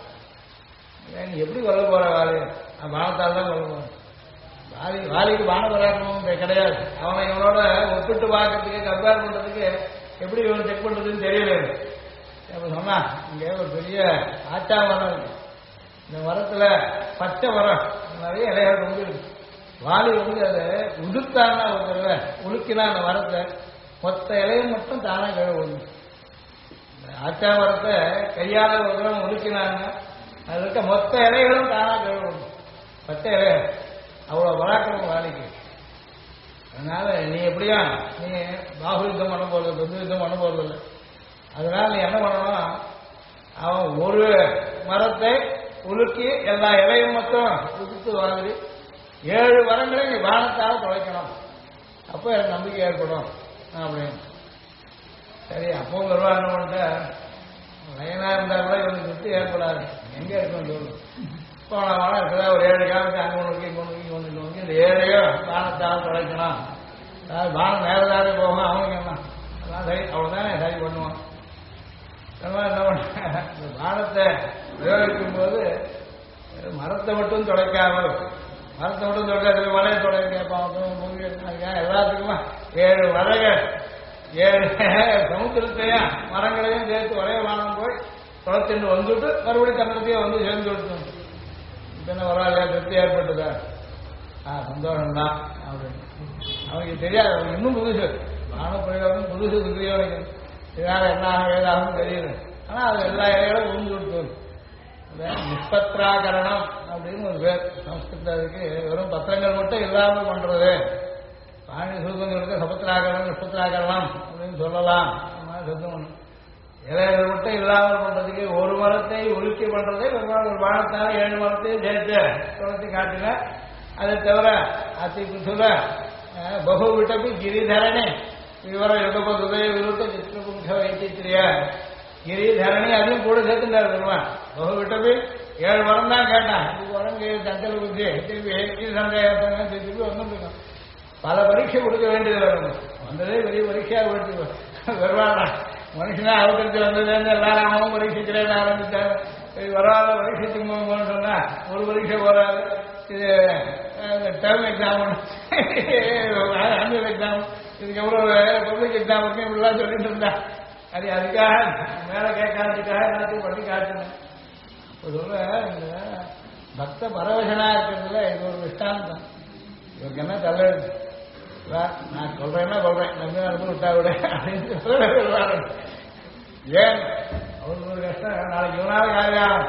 நீ எப்படி கொல்ல போற வாலி, நான் பானத்தால் தான் கொல்ல போறேன். வாலிக்கு பான பராக்கிரமம் கிடையாது. அவனை இவனோட ஒப்பிட்டு பார்க்கறதுக்கு கம்பேர் பண்றதுக்கு எப்படி இவன் செக் பண்றதுன்னு தெரியல. அப்ப சொன்னா இங்க ஒரு பெரிய ஆச்சா மரம் இருக்கு, இந்த மரத்துல பச்சை மரம் நிறைய இலைகள் வந்து இருக்கு. வாலி வந்து அதை உடுத்தான்னா ஒரு தடவை உலுக்கினா அந்த மரத்தை மொத்த இலையும் மட்டும் தானா கழுவு. ஆச்சா மரத்தை கையால ஒரு தடவை உலுக்கினாங்க, அது இருக்க மொத்த இலைகளும் தானா கழுவு, பச்சை இலைகள். அவ்வளவு பராக்கிரமம் வாலிக்கு. அதனால நீ எப்படியா நீ பாகுயுத்தம் பண்ண போறது, பந்து யுத்தம் பண்ண போறதில்லை. அதனால நீ என்ன பண்ணணும், அவன் ஒரு மரத்தை உலுக்கி எல்லா இலையும் மட்டும் உதுத்து வாங்கி 7 வரங்களை நீ பானத்தால் தொலைக்கணும், அப்ப எனக்கு நம்பிக்கை ஏற்படும் அப்படின்னு. சரி அப்போ வருவாங்க பண்ணிட்ட லைனா இருந்தா கூட இவனுக்கு திருப்தி ஏற்படாது, எங்க இருக்கும் சொல்லு. போன வாரம் இருக்குதா ஒரு 7 காலத்து அங்கே ஒன்று ஒன்று இந்த 7ஐயும் பானத்தால் தொலைக்கணும். அதாவது பானம் நேரதாவே போகும், அவனுக்கு என்ன அதான் சரி, அவ்வளோதானே சரி பண்ணுவான். என்ன பண்ண இந்த பானத்தை உபயோகிக்கும் போது மரத்தை மட்டும் தொலைக்காமல், மரத்தை மட்டும் தொலைக்காது வலையை தொலைக்க கேட்பான். எல்லாத்துக்குமா 7 வலைகள் 7 சமுத்திரத்தையும் மரங்களையும் சேர்த்து ஒரே வானம் போய் குளத்தின் வந்துட்டு மறுபடியும் தன்னத்தையே வந்து சேர்ந்து விடுத்தோம். என்ன வராது திருப்தி ஏற்பட்டுதா? சந்தோஷம் தான் அப்படின்னு அவனுக்கு தெரியாது. அவனுக்கு இன்னும் புதுசு பிரயோகம் புதுசு துரியோகம் இதனால என்ன வேதாகும் தெரியுது. ஆனா அது எல்லா இலைகளும் உந்து கொடுத்தது. நிஷ்பத்ராகரணம் அப்படின்னு ஒரு பேர் சம்ஸ்கிருத. அதுக்கு வெறும் பத்திரங்கள் மட்டும் இல்லாமல் பண்றது. பாணி சூதங்களுக்கு சபத்ராகரணம் நிஷ்பத்ராகரணம் அப்படின்னு சொல்லலாம். சுத்தம் பண்ணும் இலைகள் மட்டும் இல்லாமல் பண்றதுக்கு ஒரு மரத்தை ஒழுக்கி பண்றதே ஒரு வானத்தால 7 மரத்தையும் சேர்த்து குளத்தை காட்டின. அதை தவிர அத்தி புதுல பகு விட்டப்பி கிரிதரணி விவர யுகபதுதய விருத்த சித்திரபுங்க வைத்திய கிரிதரணி அதையும் கூட சேர்த்துட்டார் பெருமான். பகு விட்டப்பி 7 மரம் தான் கேட்டான். இது உடம்பு தஞ்சல் புத்தி திருப்பி சந்தேகம் திருப்பி வந்துருக்கோம். பல பரீட்சை கொடுக்க வேண்டியது வந்ததே பெரிய பரீட்சையா போயிட்டு வருவானா மனுஷனா அவருக்கு வந்ததுலேருந்து எல்லாரும் அவனும் பரீட்சிக்கிறேன்னு ஆரம்பித்தாங்க. வராத பரீட்சைக்கு போகணும்னு சொன்னா ஒரு பரீட்சை போறாது. இது டேர்ம் எக்ஸாம் ஆனுவல் எக்ஸாம் இதுக்கு எவ்வளவு பப்ளிக் எக்ஸாம் இருக்கு இப்படிலாம் சொல்லிட்டு இருந்தா. அதுக்காக மேலே கேட்காததுக்காக எல்லாத்தையும் பண்ணி காட்டணும். இப்போ சொல்ற இந்த பக்த பரவசனா இருக்கிறதுல இது ஒரு விஷாந்தம். இவருக்கு என்ன தள்ளு நான் சொல்றேன்னா சொல்றேன் நம்பி நடந்து விட்டா விட அப்படின்னு சொல்லுவாரு. ஏன் அவருக்கு ஒரு கஷ்டம். நாளைக்கு இவனால காரியம்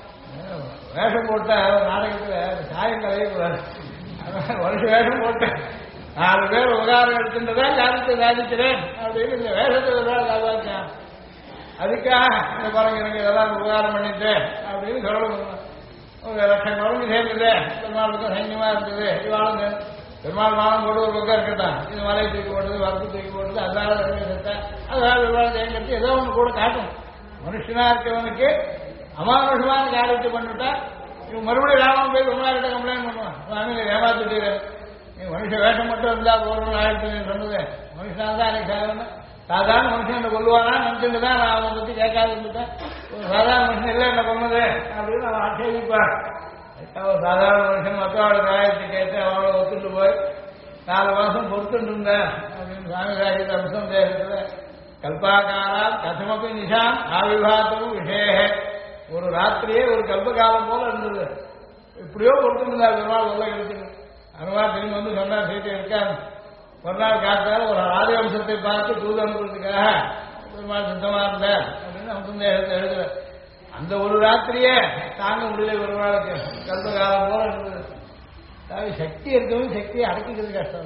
வேஷம் போட்ட நாடகத்துல சாயம் கலையக்கூடாது. வருஷ வேஷம் போட்டேன் 4 பேர் உபகாரம் எடுத்துட்டுதான் காரியத்தை சாதிக்கிறேன் அப்படின்னு இந்த வேஷத்தை காப்பாற்றான். அதுக்காக இந்த குரங்கு எனக்கு இதெல்லாம் உபகாரம் பண்ணிட்டேன் அப்படின்னு சொல்லணும். ஒரு லட்சம் குரங்கு சேர்ந்தது பெருமாளுக்கும் சைன்யமா இருந்தது. இவாளும் பெருமாள் மானம் போட்டு ஒரு பக்கம் இருக்கட்டான். இது மலையை தூக்கி போட்டது வரப்பு தூக்கி போட்டது அதனால செத்தேன் அதனால விவாதம் தேங்கிறது ஏதோ ஒன்று கூட காட்டும். மனுஷனா இருக்கவனுக்கு அமானுஷமான காரியத்தை பண்ணிவிட்டா இவன் மறுபடியும் ராமன் போய் பெருமாள்கிட்ட கம்ப்ளைண்ட் பண்ணுவான். சாமி ஏமாத்துட்டு நீ மனுஷ வேஷம் மட்டும் இருந்தா போறோம்னு ஆயிரத்தி சொன்னது மனுஷனா தான் எனக்கு சாகணும். சாதாரண மனுஷன் கொள்வானா நினைச்சுட்டு தான் நான் அவனை பத்தி கேட்காது இருந்துட்டேன். ஒரு சாதாரண மனுஷன் இல்லை என்ன கொண்டது அப்படின்னு அவன் ஆட்சேபிப்பான். ஒரு சாதாரண மனுஷன் மற்றவாளோட காயத்தை கேட்டு அவளை ஒத்துட்டு போய் 4 மாசம் பொறுத்துட்டு இருந்தேன் அப்படின்னு சுவாமி ராஜ்யத்தை அம்சம் தேசத்துல கல்பாகாலா கதமப்பி நிஷாம் ஆவிபாத்தமும் விஷய ஒரு ராத்திரியே ஒரு கல்பகாலம் போல இருந்தது. இப்படியோ பொறுத்துருந்தா பெருமாள் உள்ள எடுத்துட்டு அனுவா திரும்பி வந்து சொன்னார் சீட்டை இருக்காது. ஒரு நாள் காத்தால ஒரு ராஜவம்சத்தை பார்த்து தூது அனுப்புறதுக்காக பெருமாள் சித்தமா இருந்தார் அப்படின்னு அம்சம் தேசத்தை எழுதுற அந்த ஒரு ராத்திரியே தாங்க முடியல பெருமாளுக்கு. கல்பகாலம் போல இருந்தது. அதாவது சக்தி இருக்கவும் சக்தியை அடக்கிக்கிறது கஷ்டம்.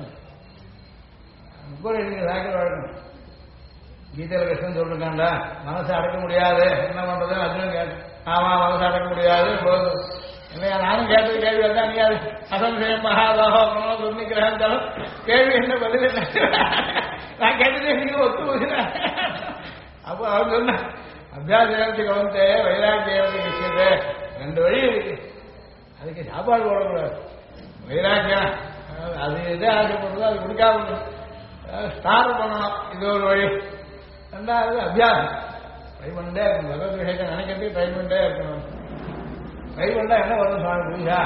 கூட நீங்க சாக்கிர வழக்கம் கீதையில கஷ்டம் சொல்லிருக்காண்டா மனசை அடக்க முடியாது என்ன பண்றது அர்ஜுனன் கேட்டு ஆமா மனசை அடக்க முடியாது போதும் இல்லையா. நானும் கேட்டது கேள்வி தான் நீ அது அசம்சயம் மகாபாகம் சொன்னிக்கிறான் கேள்வி என்ன பதில் நான் கேட்டதே நீங்க ஒத்து போகிறேன். அப்போ அவன் சொன்ன அபியாசத்துக்கு வந்து வைராக்கியத்துக்கு நிச்சயது 2 வழி இருக்கு. அதுக்கு சாப்பாடு போடக்கூடாது. வைராக்கியம் அது எதே ஆசைப்படுறதோ அது குடிக்காம ஸ்டார் பண்ணணும். இது ஒரு வழி. 2வது அபியாசம் ட்ரை பண்ணிட்டே இருக்கணும். பகவத் விஷயத்தை நினைக்கிறதுக்கு ட்ரை பண்ணிட்டே இருக்கணும். ட்ரை பண்ணா என்ன வரும் சுவாமி புரிஞ்சா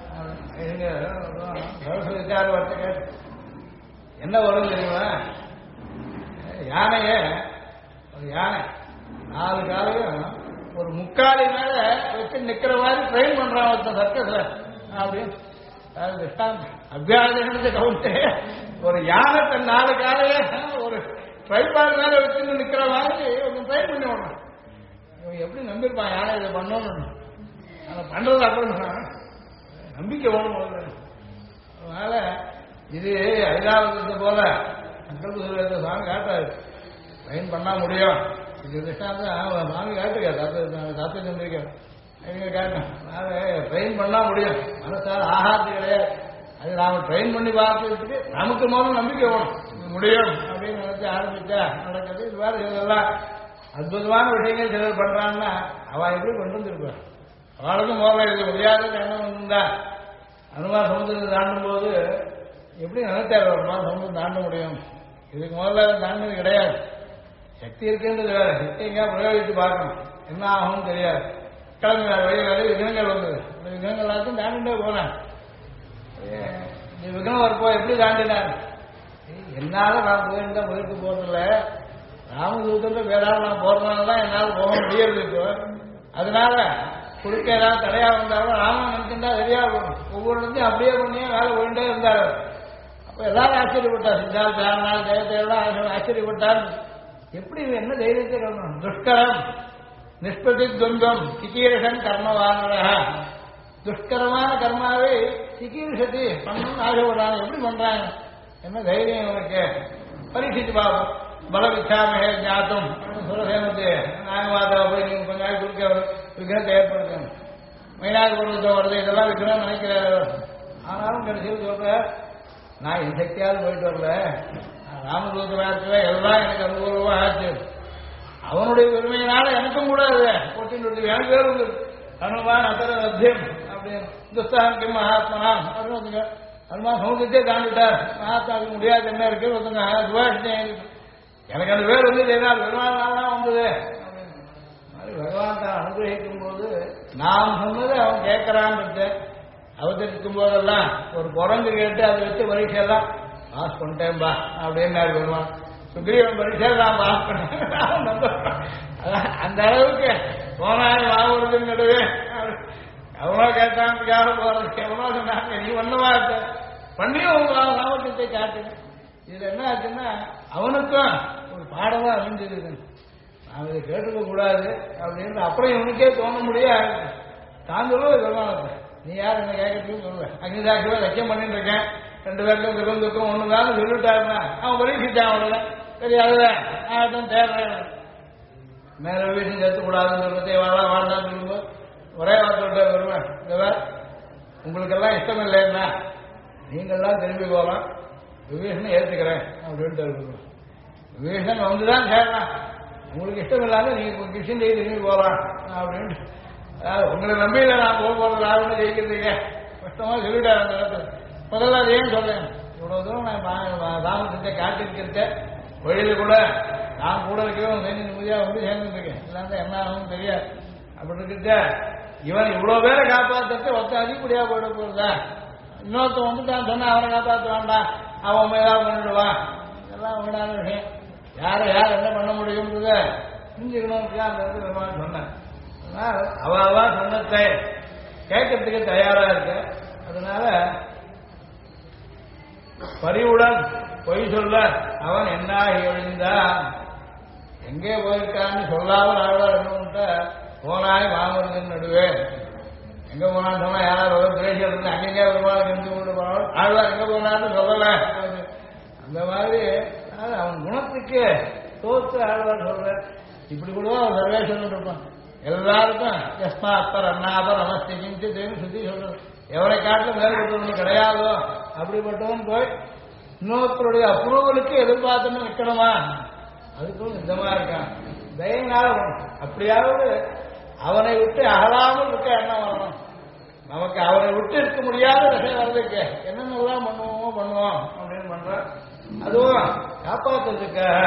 சரஸ்வதி வார்த்தை என்ன வரும் தெரியுமா? யானைய ஒரு யானை 4 காலையும் ஒரு முக்காலி மேல வச்சு நிக்கிற மாதிரி ட்ரெயின் பண்றான் ஒருத்தன் சர்க்கஸ்ல அப்படின்னு அபியாசத்தை கவுண்ட். ஒரு யானை தன் 4 காலைய ஒரு ட்ரைபால் மேல வச்சு நிக்கிற மாதிரி ஒருத்தன் ட்ரெயின் பண்ணி விடணும். இவன் எப்படி நம்பியிருப்பான் யானை இதை பண்ணணும்னு? அதை பண்றது அப்புறம் நம்பிக்கை வேணும். அதனால இது ஐராவதத்தை போல சங்கல்ப சாமி காட்டாது. ட்ரெயின் பண்ணா முடியும். இது திஷ்டாந்தம் சாமி காட்டுக்க தாத்த சந்திரிக்க காட்டணும். அதனால ட்ரெயின் பண்ணா முடியும். மனசால ஆகாது கிடையாது. அது நாம ட்ரெயின் பண்ணி பார்த்துட்டு நமக்கு முதல்ல நம்பிக்கை வேணும். இது முடியும் அப்படின்னு நினைச்சு ஆரம்பிச்சா நடக்குது. இது வேற இதெல்லாம் அற்புதமான விஷயங்கள் சிலர் பண்றாங்கன்னா அவ எப்படி கொண்டு வந்துருப்பான். அவளுக்கும் முதல்ல இது முடியாதுன்னு எண்ணம் வந்திருந்தா அனுமார் சமுதிரத்தை தாண்டும் போது எப்படி நினைச்சாரு அனுமார் சமுதிரம் தாண்ட முடியும்? இதுக்கு முதல்ல தாண்டது கிடையாது. சக்தி இருக்குன்றது வேற. சக்தி எங்கேயா பிரயோகித்து பார்க்கணும். என்ன ஆகும்னு தெரியாது. கிளம்பினார் வழியில் விக்னங்கள் வந்தது. அந்த விக்னங்கள் எல்லாத்தையும் தாண்டிட்டே போனேன். இந்த விக்னம் வரப்போ எப்படி தாண்டினார்? என்னால நான் போயிருந்தா முயற்சி போறதில்ல. ராமதூதத்துல வேற நான் போறதுனால தான் என்னால் போக முடியறது. இப்போ அதனால குறுக்க ஏதாவது தடையா வந்தாலும் ராமன் நினைச்சுட்டா சரியா போகணும். ஒவ்வொரு இடத்தையும் அப்படியே பண்ணியே வேலை போயிட்டே இருந்தார். அப்ப எல்லாரும் ஆச்சரியப்பட்டார். சித்தார்த்த ராமநாள் தேவதையெல்லாம் ஆச்சரியப்பட்டார். எப்படி என்ன தைரியத்தை சொல்லணும்? துஷ்கரம் நிஷ்பதி துவந்தம் சிகீர்ஷன் கர்மவானரா. துஷ்கரமான கர்மாவை சிகீர்ஷதி பண்ணணும்னு ஆசைப்படுறாங்க. எப்படி பண்றாங்க? என்ன தைரியம் உனக்கு? பரீட்சித்து பாபம் பலவிச்சாமே ஞாத்தும் சுரசேனத்து நாயகவாதா போய் நீங்க கொஞ்ச நாள் குறுக்க விக்கிரத்தை ஏற்படுத்தணும். மயிலாக பொருளத்தை வருது இதெல்லாம் விற்கணும்னு நினைக்கிறாரு. ஆனாலும் கடைசியில் சொல்ற நான் என் சக்தியாவது போயிட்டு வரல. ராமதூதராத்துல எல்லாம் எனக்கு அனுபவமா ஆச்சு. அவனுடைய பெருமையினால எனக்கும் கூட போட்டின்னு எனக்கு பேர் வந்து அனுமான் அத்தர மத்தியம் அப்படின்னு துஸ்தானிக்கும் மகாத்மனாம் அப்படின்னு அனுமான் சமுதிரத்தையே தாண்டிட்டார். மகாத்மாவுக்கு முடியாது என்ன இருக்கு ஒருத்தங்க எனக்கு அந்த பேர் வந்து பெருமானால்தான் வந்தது. பகவான் தான் அனுகிரகிக்கும் போது நாம் சொன்னது அவன் கேட்கறான்னு அவதரிக்கும் போதெல்லாம் ஒரு குரங்கு கேட்டு அதை வச்சு பரீட்சையெல்லாம் பாஸ் பண்ணிட்டேன்பா அப்படின்னு பெருமான். சுக்ரீவன் பரீட்சையில் நான் பாஸ் பண்ணேன். அந்த அளவுக்கு போனாலும் வாங்குறதுன்னு நடுவே எவ்வளோ கேட்டாங்க போறதுக்கு எவ்வளோ சொன்னாங்க. நீ ஒண்ணுமா இருக்க பண்ணியும் உங்க சாமர்த்தியத்தை காட்டுங்க. இதுல என்ன ஆச்சுன்னா அவனுக்கும் ஒரு பாடமா அமைஞ்சிருக்கு. நாம் இதை கேட்டுக்க கூடாது அப்படின்னு அப்புறம் இவனுக்கே தோண முடியாது. தான் சொல்லுவது பெருமானத்தை நீ யார் என்ன கேட்கறதுன்னு சொல்லுவேன். அக்னிதாட்சியா லட்சியம் பண்ணிட்டு இருக்கேன். 2 பேருக்கும் திருவந்துக்கும் ஒண்ணுதான் சொல்லிட்டாருன்னா அவன் பரீட்சிச்சான். அவனோட சரி அதுதான் ஆகட்டும் தேடுறேன். மேல வீட்டுக்கு சேர்த்துக்கூடாதுன்னு சொல்றதே வாழ்ந்தான்னு சொல்லும்போது ஒரே வார்த்தை வருவேன். உங்களுக்கெல்லாம் இஷ்டம் இல்லைன்னா நீங்கள்லாம் திரும்பி போகலாம். விபீஷனை ஏற்றுக்கிறேன் அப்படின்ட்டு வருவேன். விபீஷன் வந்துதான் சேரலாம். உங்களுக்கு இஷ்டம் இல்லாத நீங்க கிருஷ்ணன் திரும்பி போகலாம் அப்படின்ட்டு உங்களை நம்பியில நான் போகிறது ஆகணும்னு ஜெயிக்கிறதுங்க கஷ்டமா சொல்லிட்டாரு. அந்த இடத்துல முதல்ல அது ஏன் சொல்றேன், இவ்வளவு தூரம் நான் ராமத்தை காட்டிருக்கிறேன். வழியில கூட நான் கூட இருக்கிறவன் செஞ்சு நிம்மதியா வந்து சேர்ந்துருக்கேன். இல்லாத என்ன ஆகும் தெரியாது. அப்படி இருக்கிட்ட இவன் இவ்வளவு பேரை காப்பாற்ற ஒருத்த அதிகப்படியா போயிட போறதா? இன்னொருத்தன் வந்து தான் சொன்ன அவனை காப்பாற்ற வேண்டாம், அவன் ஏதாவது பண்ணிடுவான். இதெல்லாம் உண்டான விஷயம். யாரை யார் என்ன பண்ண முடியும்ன்றத புரிஞ்சுக்கணும். அந்த இடத்துல சொன்னேன். அவ சொன்னத்தை கேட்கறதுக்கு தயாரா இருக்க. அதனால பரிவுடன் பொய் சொல்ல அவன் என்ன எழுந்தான் எங்கே போயிருக்கான்னு சொல்லாமல் ஆழ்வார் என்ன போனாய் வாங்குறதுன்னு நடுவே எங்க போனான்னு சொன்னா யாராவது பிரேசியா இருந்து அங்கெங்கே வருவாங்க இருந்து கொண்டு போனாலும் ஆழ்வார் எங்க போனான்னு சொல்லல. அந்த மாதிரி அவன் குணத்துக்கு தோத்து ஆழ்வார் சொல்ற. இப்படி கூட அவன் சர்வேஸ்வரன் இருப்பான். எல்லாருக்கும் எஸ்மா அப்பர் அண்ணாபர் நமஸ்திக்கிட்டு சுத்தி சொல்றது. எவரை காட்டிலும் வேறுபட்டவன் கிடையாதோ அப்படிப்பட்டவன் போய் இன்னொருத்தருடைய அப்ரூவலுக்கு எதிர்பார்த்துன்னு நிற்கணுமா? அதுக்கும் சித்தமா இருக்கான். தயனால அப்படியாவது அவனை விட்டு அகலாமல் இருக்க எண்ணம் வரணும். நமக்கு அவனை விட்டு இருக்க முடியாத விஷயம் வர்றதுக்கு என்னென்னலாம் பண்ணுவோம் அப்படின்னு பண்ற. அதுவும் காப்பாற்றுறதுக்காக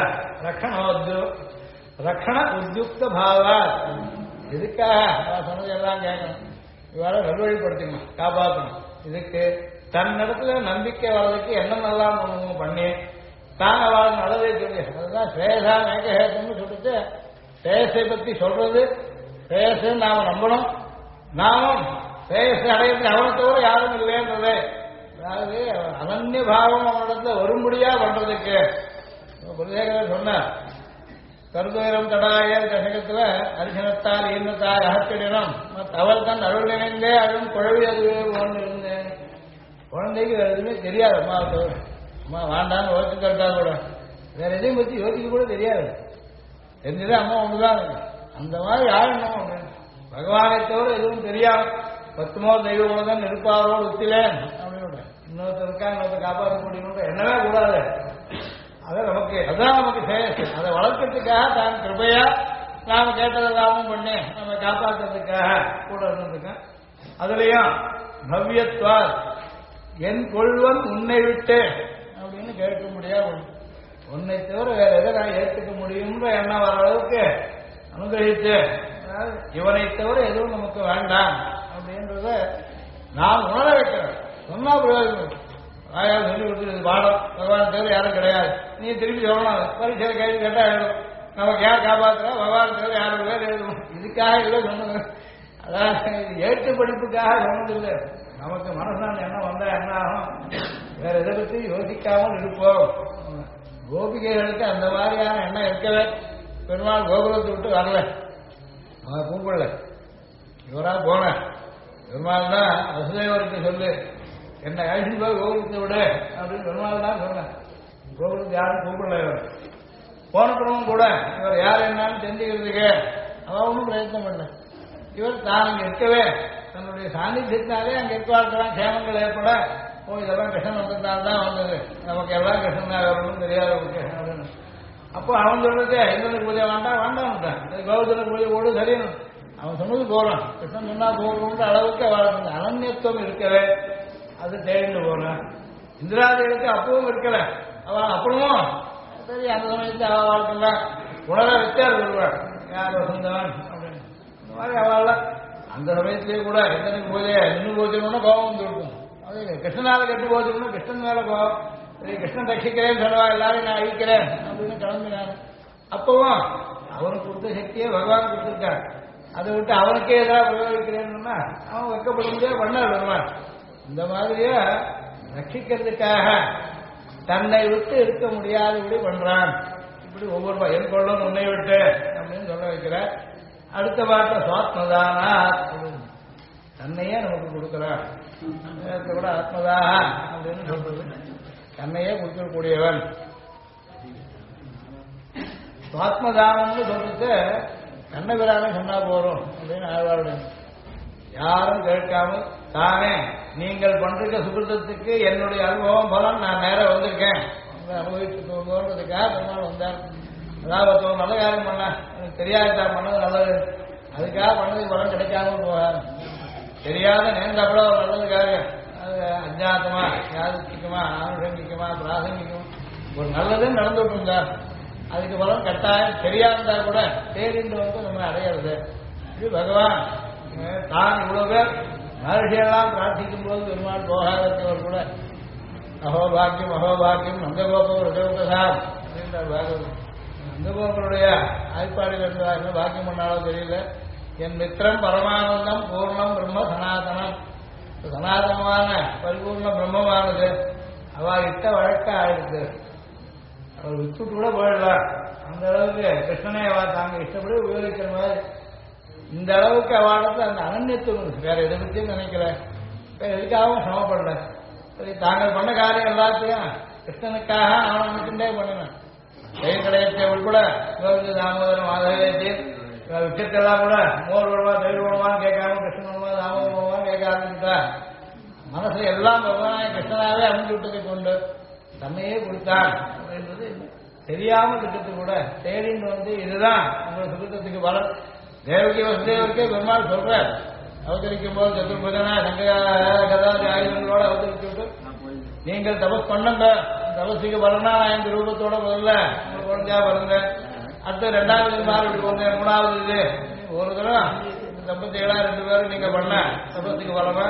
ரக்ஷண உத்யுக்த பாவா. எதுக்காக சொன்னது எல்லாம் கேட்கணும். இவ்வாறு நல்வழிப்படுத்திக்கணும், காப்பாற்றணும். இதுக்கு தன்னிடத்துல நம்பிக்கை வர்றதுக்கு என்னென்னலாம் பண்ணி தான் அவள் நல்லதே சொல்லி அதுதான் ஸ்ரேயசா மேகஹேசம்னு சொல்லிட்டு ஸ்ரேயஸை பத்தி சொல்றது. ஸ்ரேயஸை நாம நம்பணும். நாமும் ஸ்ரேயஸை அடையிறது அவனை தவிர யாரும் இல்லைன்றது. அதாவது அனன்ய பாவம் அவனிடத்துல வரும்படியா பண்றதுக்கு குருதேவர் சொன்னார். கருதுயரம் தடாய தசகத்துல அரிசனத்தால் ஈர்ணத்தால் அகற்றிடணும். அவள் தன் அருள் நினைந்தே அருள் குழவி அதுவே போன்னு இருந்தேன். குழந்தைக்கு வேற எதுவுமே தெரியாது. அம்மாவை தவிர அம்மா வேண்டான்னு யோசிச்சுட்டா கூட வேற எதையும் பத்தி யோசிக்க கூட தெரியாது. தெரிஞ்சதே அம்மா ஒண்ணுதான். அந்த மாதிரி ஆழணும் அப்படின்னு பகவானை தவிர எதுவும் தெரியாது. 10 தெய்வ உலகம் இருப்பாரோ உத்திலேன் அப்படின்னு இன்னொருத்தர் இருக்கா இன்னொருத்தர் காப்பாற்ற முடியும் என்னவே கூடாது. அதை நமக்கு அதான் நமக்கு சேஷம். அதை வளர்க்கறதுக்காக தான் கிருபையா நாம கேட்டதெல்லாமும் பண்ணி நம்ம காப்பாற்றுறதுக்காக கூட இருந்திருக்கேன். அதுலயும் பவ்யத்வா என் கொள்வன் உன்னை விட்டு அப்படின்னு கேட்க முடியாது. உன்னை தவிர வேற எதை நான் ஏற்றுக்க முடியும்ன்ற எண்ணம் வர அளவுக்கு அனுகிரகித்து இவனை தவிர எதுவும் நமக்கு வேண்டாம் அப்படின்றத நான் உணர வைக்கிறேன். சொன்னா பிரயோஜனம். சொல்லி கொடுத்துருது பாடம். பகவான் தவிர யாரும் கிடையாது. நீ திருப்பி சொல்லணும். பரீட்சை கேள்வி கேட்டா எழுதும். நமக்கு யார் காப்பாற்றுறா பகவான் தேவை யாரும் பேர் எழுதணும் இதுக்காக இல்லை சொன்னது. அதாவது ஏற்று படிப்புக்காக சொன்னதில்லை. நமக்கு மனசான எண்ணம் வந்தா என்ன ஆகும், வேற எதை பற்றி யோசிக்காமல் இருப்போம். கோபிகைகளுக்கு அந்த மாதிரியான எண்ணம் இருக்கவே. பெருமாள் கோகுலத்தை விட்டு வரல, அவன் கூப்பிடல, இவரா போன. பெருமாள் தான் வசுதேவருக்கு சொல்லு என்னை அழிச்சு போய் கோகுலத்தை விடு அப்படின்னு பெருமாள் தான் சொன்னேன். கோகுலத்தை யாரும் கூப்பிடல. இவர் போனப்புறமும் கூட இவர் யார் என்னன்னு தெரிஞ்சுக்கிறதுக்கு அவன் ஒன்றும் பிரயத்னம் பண்ணல. இவர் தான் அங்கே இருக்கவே தன்னுடைய சாநித்தியத்தினாலே அங்கே இருக்கலாம் சேமங்கள் ஏற்பட இதெல்லாம் கிருஷ்ணன் வந்ததுனால்தான் வந்தது, நமக்கு எல்லாம் கிருஷ்ணன் தான் வரணும்னு தெரியாத அப்படின்னு. அப்போ அவன் சொல்றது இந்திரனுக்கு பூஜை வேண்டாம் வேண்டாம்ட்டான், கௌதனுக்கு பூஜை ஓடு சரியும் அவன் சொன்னது போறான். கிருஷ்ணன் சொன்னா போகணுன்ற அளவுக்கு அவள் அனன்யத்துவம் இருக்கவே அது தேடிட்டு போறான். இந்திராதிகளுக்கு அப்பவும் இருக்கல, அவன் அப்புறமும் சரி அந்த சமயத்தை அவள் வாழ்க்கைலாம் உணர வச்சார் சொல்வாள் யார் வசந்தவன் அப்படின்னு. இந்த மாதிரி அவள் அந்த சமயத்திலேயே கூட இந்திரனுக்கு பூஜை நின்று பூஜைன்னு கோபம் வந்து இருக்கும். அது கிருஷ்ணனால கட்டி போச்சுன்னா கிருஷ்ணன் மேல கோபம். சரி கிருஷ்ணன் ரட்சிக்கிறேன்னு சொல்லுவா, எல்லாரும் நான் அழிக்கிறேன் அப்படின்னு கிளம்பினான். அப்பவும் அவனுக்கு கொடுத்த சக்தியை பகவான் கொடுத்துருக்கான். அதை விட்டு அவனுக்கே எதிராக பிரயோகிக்கிறேன்னா அவன் வைக்கப்பட முடியாது பண்ணார் வருவான். இந்த மாதிரியே ரட்சிக்கிறதுக்காக தன்னை விட்டு இருக்க முடியாதபடி பண்றான். இப்படி ஒவ்வொரு என் கொள்ளும் உன்னை விட்டு அப்படின்னு சொல்ல வைக்கிறார். அடுத்த பாட்டை சுவாத்மதானா தன்னையே நமக்கு கொடுக்கிறான். கூட ஆத்மதாக அப்படின்னு சொல்றது தன்னையே கொடுக்கக்கூடியவன். சுவாத்மதானம்னு சொல்றது கண்ணபிரானே சொன்னா போறோம் அப்படின்னு ஆழ்வாருடைய. யாரும் கேட்காமல் தானே நீங்கள் பண்ற சுகிருத்தத்துக்கு என்னுடைய அனுபவம் பலன் நான் நேரம் வந்திருக்கேன் அனுபவிச்சு போகிறதுக்காக பெருமாள் வந்தார். அதாவது நல்ல காரியம் பண்ண எனக்கு தெரியாதா பண்ணது நல்லது, அதுக்காக பண்ணதுக்கு பலன் கிடைக்காம போவார். தெரியாத நேர்ந்தா கூட ஒரு நல்லதுக்காக அது அஜாத்தமா யாதிக்குமா ஆனுஷங்கிக்குமா பிராசங்கிக்குமா ஒரு நல்லதுன்னு நடந்துட்டு இருந்தா அதுக்கு பலன் கட்டாயம் தெரியாதா கூட தேடிட்டு வந்து நம்ம அடையிறது. இது பகவான் தான் இவ்வளவு பேர் மகர்ஷியெல்லாம் பிரார்த்திக்கும் போது பெருமாள் போகாதவர் கூட அகோபாக்கியம் அகோபாக்கியம் நந்தகோபம் ரிஷபசாம் அப்படின்றார் பாகவதம். நந்தகோபருடைய ஆய்ப்பாடுகள் என்ன பாக்கியம் பண்ணாலும் தெரியல. என் மித்திரம் பரமானந்தம் பூர்ணம் பிரம்ம சனாதனம், சனாதனமான பரிபூர்ண பிரம்மமானது அவ இட்ட வழக்க ஆயிடுது. அவர் வித்துட்டு கூட போயிடலாம். அந்த அளவுக்கு கிருஷ்ணனை அவ தாங்க இஷ்டப்படி உபயோகிக்கிற மாதிரி இந்த அளவுக்கு அவளுக்கு அந்த அனன்யத்துவம் வேற எதை பற்றியும் நினைக்கல, வேற எதுக்காகவும் சமப்படல. சரி தாங்கள் பண்ண காரியம் எல்லாத்தையும் கிருஷ்ணனுக்காக அவனை நினைச்சுட்டே பண்ணினேன். செயல் கடையத்தை உட்பட கோவிந்த தாமோதரம் மாதவேத்தி விக்கெட்டெல்லாம் கூட மோர் வருவா தயிர் வருவான்னு கேட்காம கிருஷ்ணன் வருவா தாமோதரம் வருவான்னு கேட்க ஆரம்பிச்சுட்டா மனசை எல்லாம் பகவானாய கிருஷ்ணனாவே அமைஞ்சு விட்டதை கொண்டு தன்னையே கொடுத்தான் அப்படின்றது தெரியாம திட்டத்து கூட தேடின்னு வந்து இதுதான் உங்களோட சுத்தத்துக்கு பலன். தேவகி வசுதேவருக்கே பெருமாள் சொல்றார் அவதரிக்கும் போது சதுர்புதனா கதாதி ஆயுதங்களோட அவதரிச்சு விட்டு நீங்கள் தபஸ் பண்ணுங்க, தபஸுக்கு பலனா நான் இந்த ரூபத்தோட முதல்ல உங்க குழந்தையா பாருங்க, அடுத்து ரெண்டாவது மாறி விட்டுக்கோங்க, மூணாவது இது ஒரு தடவை இந்த தம்பதிகளா 2 பேரும் நீங்க பண்ண தபஸுக்கு பலமா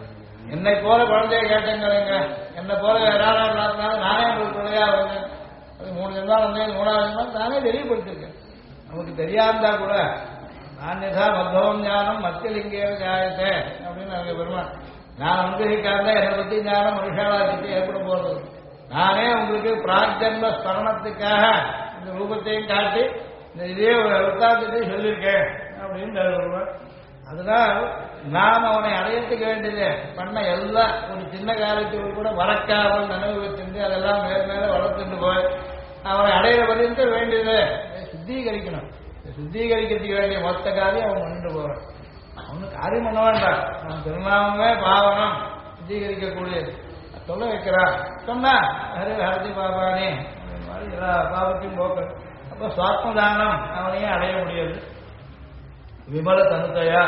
என்னை போல குழந்தைய கேட்டேங்க, என்னை போல வேற இல்லாதனால நானே உங்களுக்கு குழந்தையா வந்தேன். அது 3 ஜென்மால் வந்தேன், 3வது ஜென்மால் நானே தெரியப்படுத்திருக்கேன். நமக்கு தெரியாமதா கூட நான்யதா மத்வம் ஞானம் மத்தியலிங்கேன ஜாயத்தை அப்படின்னு அவங்க பெருமாள் நான் அனுகிரகிக்காத என்னை பத்தி ஞானம் மனுஷாலா கிட்ட ஏற்பட போறது. நானே உங்களுக்கு பிராக்ஜன்ம ஸ்மரணத்துக்காக இந்த ரூபத்தையும் காட்டி இந்த இதே வృత్తాந்தத்தையும் சொல்லியிருக்கேன் அப்படின்னு பெருமாள். அதனால் நாம் அவனை அடையத்துக்க வேண்டியது பண்ண எல்லாம் ஒரு சின்ன காலத்தில் கூட மறக்காமல் நினைவு வச்சிருந்து அதெல்லாம் மேல மேல வளர்த்துட்டு போய் அவனை அடையிற வரைந்து வேண்டியது சுத்திகரிக்கணும். சுத்திகரிக்கிறதுக்கு வேண்டிய மொத்த காரியம் அவன் பண்ணிட்டு போறான். அவனுக்கு காரியம் பண்ண வேண்டாம், அவன் திருநாமமே பாவனம் சுத்திகரிக்கக்கூடியது சொல்ல வைக்கிறான். சொன்னா ஹரி ஹரதி பாபானே மாதிரி எல்லா பாவத்தையும் போக்க. அப்போ சுவாத்மதானம் அவனையே அடைய முடியாது. விமல தனுத்தையா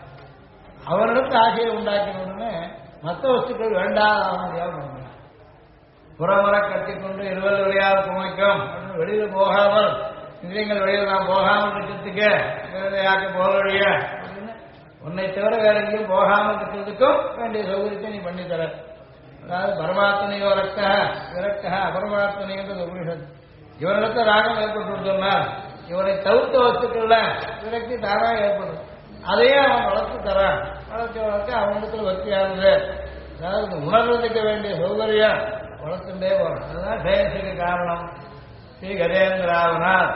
அவனிடத்து ஆசையை உண்டாக்கினோடனே மற்ற வஸ்துக்கள் வேண்டாம் அவனுக்கு பண்ண புறமுறை கட்டிக்கொண்டு இருவல் வழியாக புமைக்கும் வெளியில போகாமல் இந்திரியங்கள் வெளியில் நான் போகாமல் இருக்கிறதுக்கு யாருக்கு போக வழிய அப்படின்னு உன்னை தவிர வேற எங்கேயும் போகாமல் இருக்கிறதுக்கும் வேண்டிய சௌகரியத்தை நீ பண்ணித்தர. அதாவது பரமாத்மனையோ ரக்க விரக்க அபரமாத்மனைன்றது உபனிஷத். இவரிடத்த ராகம் ஏற்பட்டு சொன்னார் இவனை தவிர்த்த வஸ்துக்கள்ல விரக்தி தானாக ஏற்படும். அதையே அவன் வளர்த்து தரான். வளர்க்க அவனிடத்துல வர்த்தியானது. அதாவது உணர்வதற்கு வேண்டிய சௌகரியம் வளர்த்துட்டே போறான். அதுதான் சேயசுக்கு காரணம். ஸ்ரீ கஜேந்திராவனால்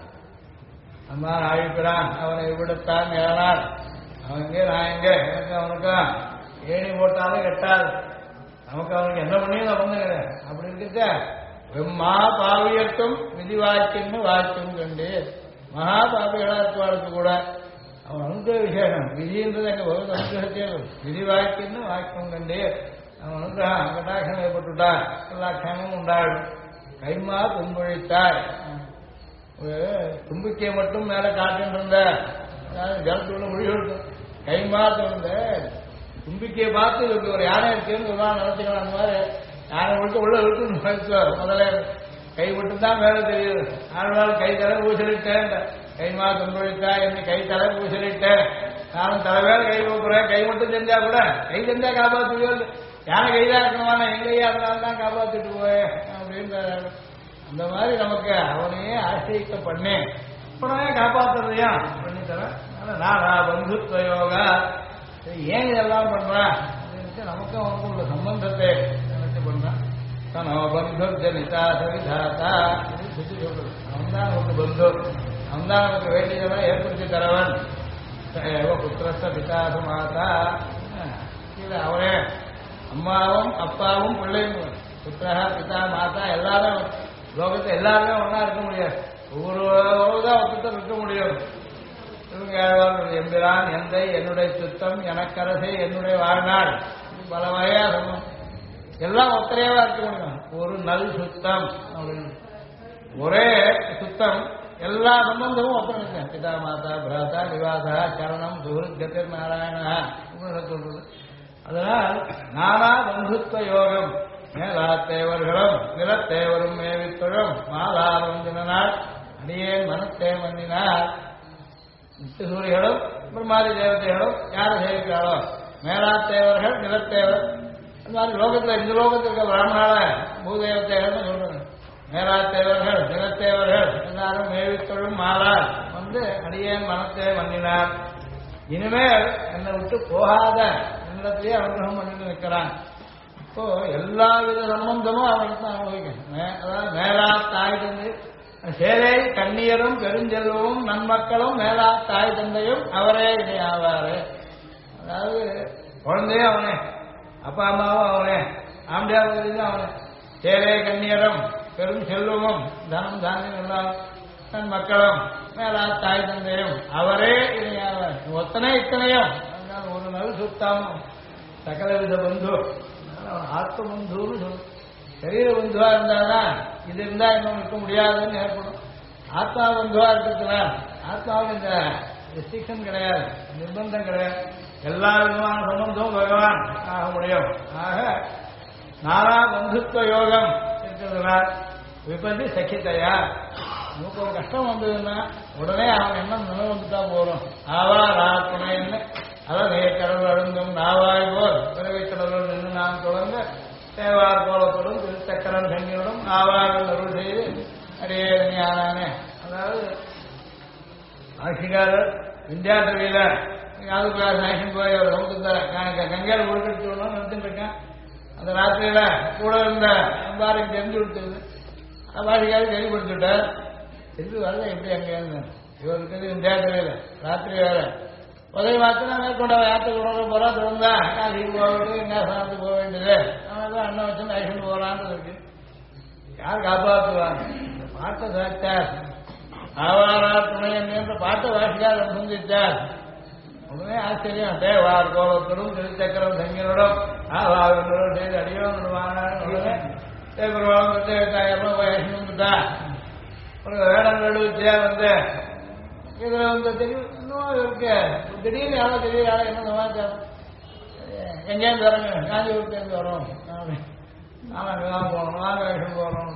அம்மா அழிக்கிறான். அவனை விடுத்தான் ஏறான். அவன் எங்கே நான் எங்கே எனக்கு அவனுக்கும் ஏணி போட்டாலும் கெட்டாது. நமக்கு அவனுக்கு என்ன பண்ணியும் நம்ம அப்படி இருக்க வெம்மா பாவியட்டும் விதி வாய்க்குன்னு வாய்க்கும் கண்டு மகா பாபிகளா இருப்பாளுக்கு கூட அவன் அனுகிரக விசேஷம். விதின்றது எங்க பகவத் அனுகிரகத்தே விதி வாய்க்குன்னு வாய்க்கும் கண்டு அவன் அனுகிரகம் கட்டாட்சம் ஏற்பட்டுட்டான். எல்லா க்ஷேமமும் உண்டாடும். கைமா துன்பொழித்தாய். தும்பிக்கையை மட்டும் மேல காட்டுன்னு இருந்த ஜலத்துள்ள மொழி இருக்கும். கைமா தோணுந்த தும்பிக்கையை பார்த்து இதுக்கு ஒரு யானை இருக்குன்னு நினைச்சுக்கலாம். அந்த மாதிரி யானை மட்டும் உள்ள இருக்குன்னு முதல்ல கை மட்டும்தான் மேல தெரியுது. ஆழ்வாள் கை தலை பூசலிட்டேன். கைமா துன்பொழித்தா என்ன கை தலை பூசலிட்டேன். நானும் தலைவேல கை போக்குறேன். கை மட்டும் தெரிஞ்சா கூட கை தெரிஞ்சா காப்பாற்றுவியோ யானை கைதான் இருக்கணுமா என் கையா அதனால்தான் காப்பாற்றிட்டு போயேன் அப்படின்னு. அந்த மாதிரி நமக்கு அவனையே ஆசிரிக்க பண்ணி உடனே காப்பாற்றுறதையா பண்ணித்தரேன். நானா பந்துத்வ யோகா ஏன் இதெல்லாம் பண்றான் அப்படின்னு நமக்கு அவனுக்கு உள்ள சம்பந்தத்தை நினைச்சு பண்றான். தனோ பந்து ஜனிதா சவிதாத்தா சுத்தி சொல்றது. அவன் தான் நமக்கு பந்து. அவன் தான் நமக்கு வேண்டியதெல்லாம் ஏற்படுத்தி தரவன். புத்திரஸ்த பிதாச மாதா இது அவரே அம்மாவும் அப்பாவும் பிள்ளையும். புத்திரா பிதா மாதா எல்லாரும் லோகத்தை எல்லாருமே ஒன்னா இருக்க முடியாது. ஒவ்வொருதான் ஒருத்தர் இருக்க முடியும். எம்பிரான் எந்தை என்னுடைய சுத்தம் எனக்கரசை என்னுடைய வாழ்நாள் பல வகையா சொல்லும். எல்லாம் ஒத்தரையாவா இருக்க முடியும். ஒரு நல் சுத்தம் அப்படின்னு ஒரே சுத்தம் எல்லா சம்பந்தமும் ஒப்பனை இருக்கு. பிதா மாதா பிராதா விவாதா சரணம் சுஹൃத் கதிர் நாராயணா சொல்றது. அதனால் நானா பந்துத்வ யோகம் மேலாத்தேவர்களும் நிலத்தேவரும் மேவித்தொழும் மாலாரும் தினால் அடியேன் மனத்தே மன்னினார். நித்தியசூரிகளும் பிரம்மாதி தேவதைகளும் யாரை சேவிக்கிறாரோ மேலாத்தேவர்கள் நிலத்தேவர். அந்த மாதிரி லோகத்தில் இந்த லோகத்திற்கு பிராமணால பூதேவத்தைகள்னு சொல்றாங்க. மேலாத்தேவர்கள் நிலத்தேவர்கள் எல்லாரும் மேவித்தொழும் மாலார் வந்து அடியேன் மனத்தே மன்னினார். இனிமேல் என்னை விட்டு போகாத என்னிடத்திலேயே அனுகிரகம் பண்ணிட்டு நிற்கிறான். இப்போ எல்லா வித சம்பந்தமும் அவனுக்கு தான் அனுபவிக்கணும். அதாவது மேலா தாய் தந்தை சேரை கண்ணியரும் பெருஞ்செல்வமும் நன்மக்களும் மேலா தாய் தந்தையும் அவரே இனி ஆவாரு. அதாவது குழந்தையும் அவனே, அப்பா அம்மாவும் அவனே, ஆம்பியாவும் அவனே. சேரை கண்ணியரும் பெரும் செல்வமும் தனம் தானியம் எல்லாம் தன் மக்களும் மேலா தாய் தந்தையும் அவரே இனி ஆவார். ஒத்தனை இத்தனையும் ஒரு நல் சுத்தம் சகல வித பந்து ஆத்ம பந்துன்னு சொல்லு. சரீர பந்துவா இருந்தாதான் இது இருந்தா இன்னும் இருக்க முடியாதுன்னு ஏற்படும். ஆத்மா பந்துவா இருக்கிறதுல ஆத்மாவுக்கு இந்த ரெஸ்ட்ரிக்ஷன் கிடையாது, நிர்பந்தம் கிடையாது. எல்லா விதமான சம்பந்தமும் பகவான் ஆக முடியும். ஆக நானா பந்துத்வ யோகம் இருக்கிறதுனால விபதி சகித்தையா நமக்கு ஒரு கஷ்டம் வந்ததுன்னா உடனே அவன் என்ன நினைவு வந்துட்டா போறோம். ஆவாரா துணைன்னு அதான் கடவுள் அழுந்தும் நாவாய் போல் பிறவை கடவுள் நின்று நாம் தொடர்ந்த தேவார் கோலத்தோடும் திருச்சக்கரன் சங்கியோடும் நாவார்கள் அருள் செய்து அடியே ஞானானே. அதாவது ஆட்சிக்காரர் விந்தியாசவியில யாதுக்குள்ள நேஷன் போய் ஒரு சமுத்திரத்தை கங்கையில உருக்கடிச்சு நிறுத்திட்டு இருக்கேன். அந்த ராத்திரியில கூட இருந்த அம்பாருக்கு தெரிஞ்சு கொடுத்தது. பாஷிக்காரர் தெளிவுபடுத்திவிட்டார். தெரிஞ்சு வரல எப்படி அங்கே இவருக்கு விந்தியாசவியில ராத்திரி வேற உதவி பார்த்து நான் மேற்கொண்ட யாத்திரை உணர்வு போறா தொடர்ந்தா காசிக்கு போக வேண்டியது நேசனத்துக்கு போக வேண்டியது. அவன் அண்ணன் வச்சு நேஷன் போறான்னு இருக்கு. யார் காப்பாற்றுவாங்க? இந்த பாட்டை சாச்சார் ஆவாரா துணை என்ற பாட்டை வாசிக்கார் சந்தித்தார். உடனே ஆச்சரியம். தேவார் கோலத்தோடும் திருச்சக்கரம் சங்கியோடும் ஆவாரோடும் செய்து அடியோடு வாங்க தேவருவாங்க வந்துட்டா ஒரு வேடம் நடுவிச்சியா வந்து இதுல வந்து தெரியும். இன்னும் இருக்கு திடீர்னு யாரோ தெரியும் யாரோ என்ன சமாச்சாரம் எங்கேருந்து வரங்க காஞ்சிபுரத்துலேருந்து வரோம் நாங்கள் அங்கெல்லாம் போகணும் நாங்கள் வேஷம் போகிறோம்.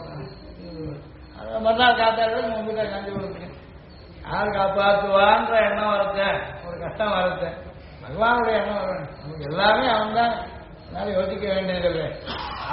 மறுநாள் காத்தாடு உங்ககிட்ட காஞ்சிபுரத்துக்கு யார் காப்பாற்றுவான்ற எண்ணம் வரத்த ஒரு கஷ்டம் வரத்த பகவானுடைய எண்ணம் வரணும். நமக்கு எல்லாமே அவன் தான். அதனால யோசிக்க வேண்டியதில்லை.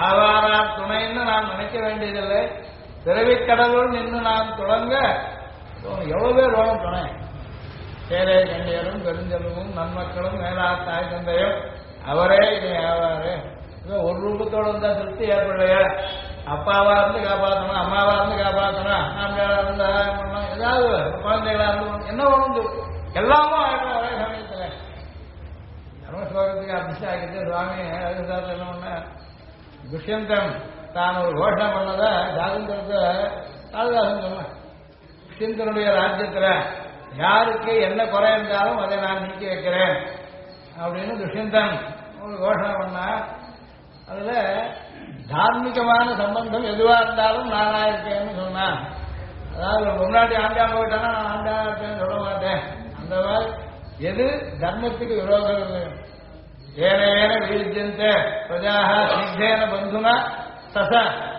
ஆவாரார் துணைன்னு நாம் நினைக்க வேண்டியதில்லை. பிறவிக்கடவுள் நின்று நாம் தொடங்க எவ்வளவு பேர் வேணும் துணை? பேரே கண்டியரும் பெருஞ்செல்வமும் நன்மக்களும் மேலா தாய் தந்தையும் அவரே இதை ஆவாரு. ஒரு ரூபத்தோட இருந்தா திருப்தி ஏற்படலையா? அப்பாவா இருந்து காப்பாற்றணும், அம்மாவா இருந்து காப்பாற்றணும், நான்காவா இருந்து சகாயம் பண்ணணும், ஏதாவது குழந்தைகளா இருந்து என்ன வேணும் எல்லாமும் ஆயிடும் ஒரே சமயத்துல. தர்மஸ்லோகத்துக்கு அபிஷேகம் ஆகிட்டு சுவாமி அதுக்கு என்ன பண்ண துஷ்யந்தன் தான் ஒரு கோஷம் பண்ணதை சாதந்திரத்தை காளிதாசன் சொன்னேன். துஷ்யந்தனுடைய ராஜ்யத்துல யாருக்கு என்ன குறை இருந்தாலும் அதை நான் நீக்கி வைக்கிறேன் அப்படின்னு துஷ்யந்தன் ஒரு கோஷனை பண்ணா. அதுல தார்மீகமான சம்பந்தம் எதுவா இருந்தாலும் நானா இருக்கேன்னு சொன்னான். அதாவது முன்னாடி ஆண்டாங்க போயிட்டானா நான் ஆண்டாக இருக்கேன்னு சொல்ல மாட்டேன். அந்த மாதிரி எது தர்மத்துக்கு விரோதம் ஏன வீழ்ஜந்த பிரஜாக சித்தேன பந்துனா சச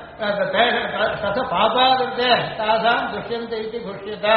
சச பாபாதத்தை தாசாம் துஷ்யந்தைக்கு குஷ்யதா.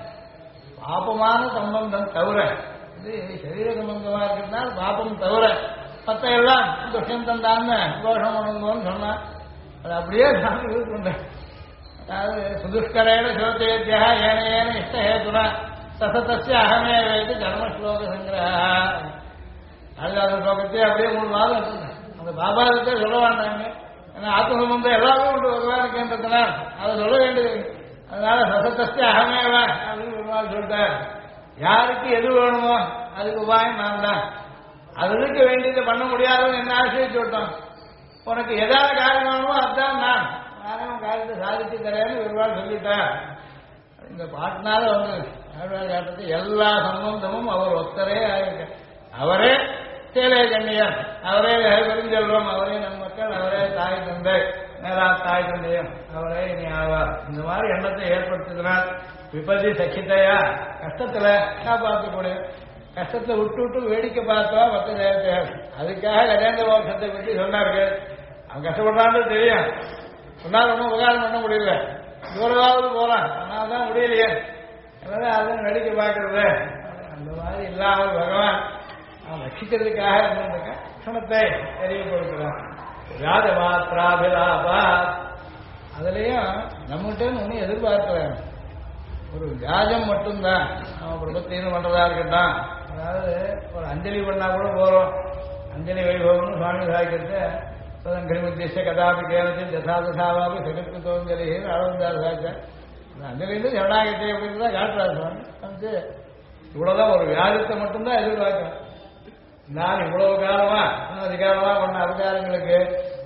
பாபமான சம்பந்தம் தவிர இது சரீர சம்பந்தமா இருக்கிறதுனால பாபம் தவிர மற்ற எல்லாம் துஷ்யந்தம் தான் கோஷம் பண்ணுங்கன்னு சொன்னான். அது அப்படியே நான் யூஸ் பண்றேன். அதாவது சுதுஷ்கரேன சோதேத்தியா ஏன ஏன இஷ்டஹேதுனா சசதஸ்ய அகமே வேது தர்மஸ்லோக சங்கிரஹ. அதுக்காக ஸ்லோகத்தையே அப்படியே 3 மாதம் இருக்குங்க. அந்த பாபாதத்தை சொல்ல வேண்டாங்க. ஏன்னா ஆத்ம சம்பந்தம் எல்லாமே உண்டு பகவானுக்குன்றதுனால அதை சொல்ல வேண்டியது. அதனால சசதஸ்ய அகமேவா அப்படின்னு ஒரு நாள் சொல்லிட்டார். யாருக்கு எது வேணுமோ அதுக்கு உபாயம் நான் தான். அதுக்கு வேண்டியதை பண்ண முடியாதுன்னு என்ன ஆசிரியச்சு விட்டோம். உனக்கு எதாவது காரியம் வேணுமோ அதுதான் நானே உன் காரியத்தை சாதிச்சு தரேன்னு ஒரு நாள் சொல்லிட்டேன். இந்த பாட்டினால வந்து காட்டுறது எல்லா சம்பந்தமும் அவர் ஒத்தரே ஆயிருக்க. அவரே சேலை கண்ணியர், அவரே பெருஞ்செல்வம், அவரே நம் மக்கள், அவரே தாய் தந்தை, மேலா தாய் தந்தையும் அவரே இனி ஆவார். இந்த மாதிரி எண்ணத்தை ஏற்படுத்துகிறார். விபதி சகிதையா கஷ்டத்துல காப்பாற்றக்கூடிய கஷ்டத்தை விட்டு விட்டு வேடிக்கை பார்த்தா மற்ற தேவதையார். அதுக்காக கஜேந்திர மோட்சத்தை பற்றி சொன்னார்கள். அவன் கஷ்டப்படுறான்னு தெரியும். சொன்னால் ஒன்றும் உபகாரம் பண்ண முடியல. தூரமாவது போறான், ஆனால் தான் முடியலையே. எனவே அதுவும் வேடிக்கை பார்க்கறது அந்த மாதிரி இல்லாமல் பகவான் அவன் ரட்சிக்கிறதுக்காக இருந்திருக்கேன். க்ஷணத்தை தெரியப்படுத்துறான். ராஜமாத்ராபிலாபா அதுலயும் நம்மகிட்ட ஒன்றும் எதிர்பார்க்கிறேன். ஒரு வியாஜம் மட்டும்தான் அவன் பிரபத்தின்னு பண்றதா இருக்கட்டும். அதாவது ஒரு அஞ்சலி பண்ணா கூட போறோம். அஞ்சலி வைபவம்னு சுவாமி சாய்க்கிறது கிரிமுத்திய கதாபி கேவலத்தில் தசாதசாவாபி சகத்குத்தோஞ்சலி அளவந்தார் சாய்ச்சார். அஞ்சலிருந்து சரணாகத்தை அப்படின்னு தான் காட்டுறாரு சுவாமி. வந்து இவ்வளவுதான் ஒரு வியாஜத்தை மட்டும்தான் எதிர்பார்க்கிறேன். நான் இவ்வளவு காலமா அதிகாரமா பண்ண அதிகாரங்களுக்கு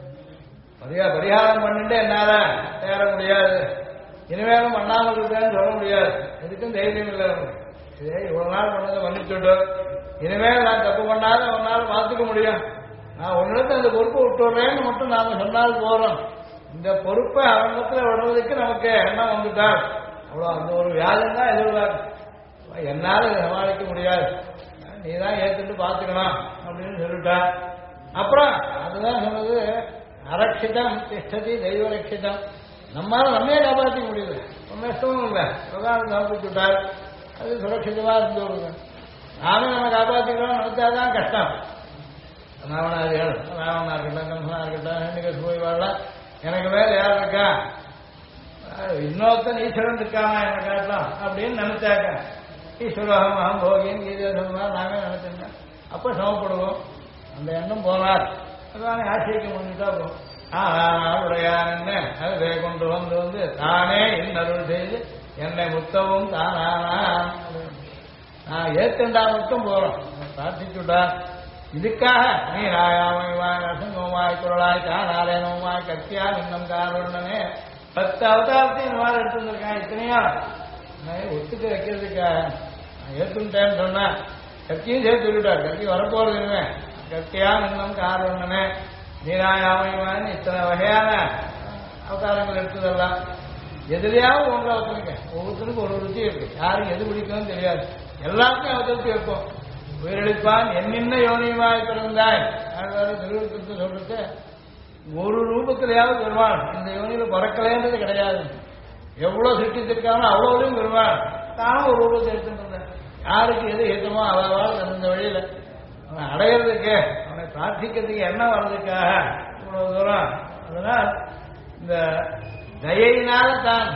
பரிகாரம் பண்ணிட்டு என்னால தேர முடியாது. இனிமேலும் பண்ணாமல் இருக்கேன்னு சொல்ல முடியாது. எதுக்கும் தைரியம் இல்லை. இதே இவ்வளவு நாள் பண்ணதை மன்னிச்சுட்டு இனிமேல் நான் தப்பு பண்ணாலும் ஒரு நாள் பார்த்துக்க முடியும். நான் ஒன்னிடத்து அந்த பொறுப்பை விட்டுறேன்னு மட்டும் நாம சொன்னால் போறோம். இந்த பொறுப்பை அவனிடத்துல விடுறதுக்கு நமக்கு எண்ணம் வந்துட்டால் அவ்வளோ அந்த ஒரு வியாஜம் தான் எதிர்பார்க்க. என்னால இதை சமாளிக்க முடியாது, நீ தான் ஏற்றுட்டு பார்த்துக்கணும் அப்படின்னு சொல்லிட்டான். அப்புறம் அதுதான் சொன்னது அரட்சிதம் திஷ்டதி தெய்வ ரட்சிதம். நம்மளால நம்மே காப்பாற்றிக்க முடியல, ரொம்ப இஷ்டமும் இல்லை. பிரகாரம் சமர்ப்பிச்சு விட்டார். அது சுரட்சிதமா இருந்து வருங்க. நாமே நம்ம காப்பாற்றிக்கிறோம் நினைச்சாதான் கஷ்டம். ராவணாதிகள் ராவணா இருக்கட்டும், கம்சனா இருக்கட்டும், ஹெண்டிகஸ் போய் வாழலாம். எனக்கு மேல யார் இருக்கா, இன்னொருத்தன் ஈஸ்வரன் இருக்கானா என்ன காட்டலாம் அப்படின்னு நினைச்சாக்க ஈஸ்வரோகம் அகம் போகின்னு கீதை சொன்னா நாமே நினைச்சிருந்தேன். அப்ப சமப்படுவோம். அந்த எண்ணம் போனார். அதானே ஆட்சிக்கு முன்னிட்டா போகும். உடையான்னு அதை கொண்டு வந்து தானே இன்னருள் செய்து என்னை முத்தவும் தானானான். நான் ஏற்கண்டா மட்டும் போறோம் பிரார்த்திச்சுட்டா. இதுக்காக நீ ராயாமயமாய் நரசிங்கமாய் குரலாய் தானாரேனமாய் கத்தியா இன்னும் காரணனே 10 அவதாரத்தையும் இந்த மாதிரி எடுத்து வந்திருக்கேன். இத்தனையா ஒத்துக்க வைக்கிறதுக்காக நான் ஏற்றுட்டேன்னு சொன்னேன். கத்தியும் சேர்த்து சொல்லிட்டார். கத்தி வரப்போறது இனிமே கத்தியா இன்னும் காரணனே நீராயாமயமான்னு இத்தனை வகையான அவதாரங்கள் எடுத்ததெல்லாம் எதுலையாவது ஒன்றை ஒருத்தருங்க. ஒவ்வொருத்தருக்கும் ஒரு ருச்சி இருக்கு. யாருக்கு எது பிடிக்கும்னு தெரியாது. எல்லாருக்கும் அவதரித்து வைப்போம். உயிரிழப்பான் என்னென்ன யோனியமாய் பிறந்தாய் திருவிழத்து சொல்றது ஒரு ரூபத்திலேயாவது பெறுவான். இந்த யோனியில பிறக்கலேன்றது கிடையாது. எவ்வளவு சிருஷ்டித்திருக்கானோ அவ்வளோலையும் பெறுவான். தானும் ஒரு ரூபத்தை எடுத்துட்டு யாருக்கு எது ஏற்றமோ அவ்வளவு அந்த வழியில அவனை அடையிறதுக்கு அவனை பிரார்த்திக்கிறதுக்கு என்ன வர்றதுக்காக இவ்வளவு தூரம். அதனால் இந்த தயையினால தான்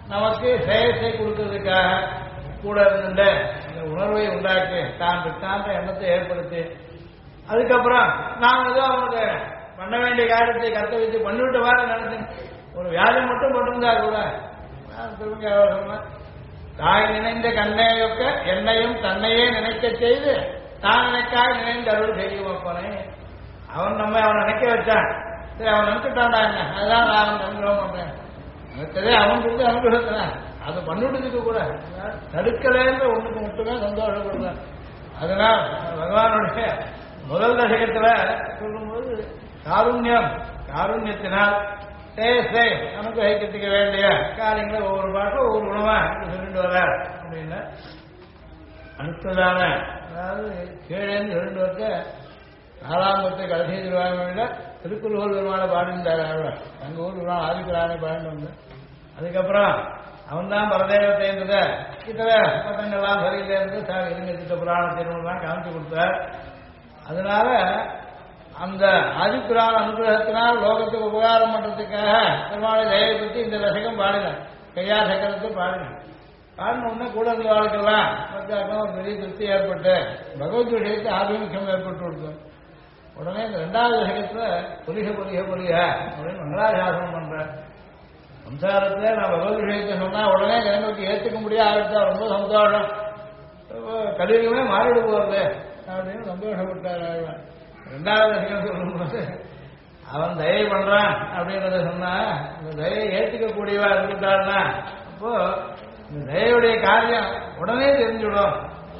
நமக்கு சேயத்தை கொடுக்கறதுக்காக கூட இருந்துட்டு அந்த உணர்வை உண்டாக்கி தான் விட்டாந்த எண்ணத்தை ஏற்படுத்தி அதுக்கப்புறம் நாம் ஏதோ அவனுக்கு பண்ண வேண்டிய காரியத்தை கர்த்தவிச்சு பண்ணிவிட்டு வார நினைச்சு ஒரு வியாதி மட்டும் கொண்டிருந்தா கூட திரும்ப சொன்ன தாய் நினைந்த கண்ணையொக்க என்னையும் தன்னையே நினைக்க செய்து தான் நினைக்காக நினைந்து அருள் செய்யும் அப்பனே. அவன் அவனை நினைக்க வச்சான். சரி அவன் நினைச்சுட்டான்டா என்ன அதுதான் நான் அவன் அனுகிரகம் பண்றேன் நினைச்சதே அவன் கொடுத்து அனுகிரகத்தான் அதை பண்ணிவிட்டதுக்கு கூட தடுக்கலேன்ற ஒண்ணுக்கு மட்டுமே சந்தோஷப்படுறேன். அதனால் பகவானுடைய முதல் தசகத்துல சொல்லும்போது காருண்யத்தினால் அனுகிரகிக்க வேண்டிய காரியங்களை ஒவ்வொரு பாட்டும் ஒவ்வொரு குணமா சொல்லிட்டு வர அப்படின்னு அடுத்ததான அதாவது கீழேந்து சொல்லிட்டு வர நாலாம்பத்தை கடைசி திருவாரூரில் திருக்குறள் பெருமான பாடிந்தார். அங்க ஊர் ஆதிக்கிறானே பாடிட்டு வந்து அதுக்கப்புறம் அவன் தான் பரதேவத்தை இருந்தத இத்தனை பட்டங்கள்லாம் சரியில்லை இருந்து இருங்க புராண திருமணம் காமிச்சு கொடுத்தார். அதனால அந்த ஆதிப்புராண அனுகிரகத்தினால் லோகத்துக்கு உபகாரம் பண்றதுக்காக பெருமாளை தயவை பற்றி இந்த தசகம் பாடினார். கையா சக்கரத்தை பாடினார். பாடின உடனே கூட இருந்த வாழ்க்கெல்லாம் ஒரு பெரிய திருப்தி ஏற்பட்டு பகவத் விஷயத்தை ஆதிமுக்கியம் ஏற்பட்டு கொடுத்தோம். உடனே இந்த 2வது தசகத்துல பொலிக அப்படின்னு மங்களாசாசனம் பண்ற சம்சாரத்துல நான் பகவத் விஷயத்தை சொன்னா உடனே எனக்கு ஏற்றுக்க முடியாது ரொம்ப சந்தோஷம் கலியுகமே மாறிடு போறது அப்படின்னு சந்தோஷப்பட்டார். 2வது தசகம் சொல்லும்போது அவன் தயை பண்றான் அப்படின்றத சொன்னா இந்த தயை ஏற்றுக்கக்கூடியவா இருந்துட்டான்னா அப்போ இந்த தயவுடைய காரியம் உடனே தெரிஞ்சுடும்.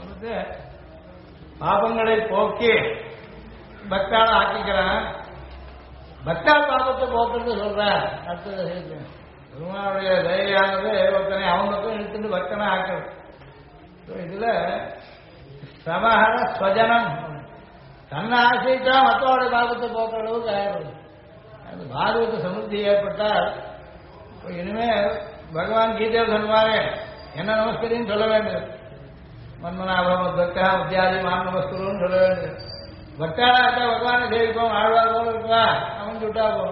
பாபங்களை போக்கி பக்தால ஆக்கிக்கிறான். பக்தால் பாபத்தை போக்குறது சொல்ற அடுத்த தசகத்துல பெருமாளுடைய தயையானது ஒருத்தனை அவன் பக்கம் இழுத்துட்டு பக்தனை ஆக்கிறது. இதுல சமஹர ஸ்வஜனம் தன்னை ஆசைத்தா மற்றவருடைய பாபத்தை போக்குற அளவுக்கு ஆயிடுது. அந்த பாகவத சமுத்தி ஏற்பட்டால் இனிமே பகவான் கீதையில் சொன்னாரு என்ன நமஸ்கரின்னு சொல்ல வேண்டியது மன்மனாபம் பக்தா வித்தியாதி மான் நமஸ்கருன்னு சொல்ல வேண்டியது. பக்தாளா இருக்கா பகவானை சேவிப்போம் ஆழ்வார் போல இருக்கா அவன் சுட்டா போ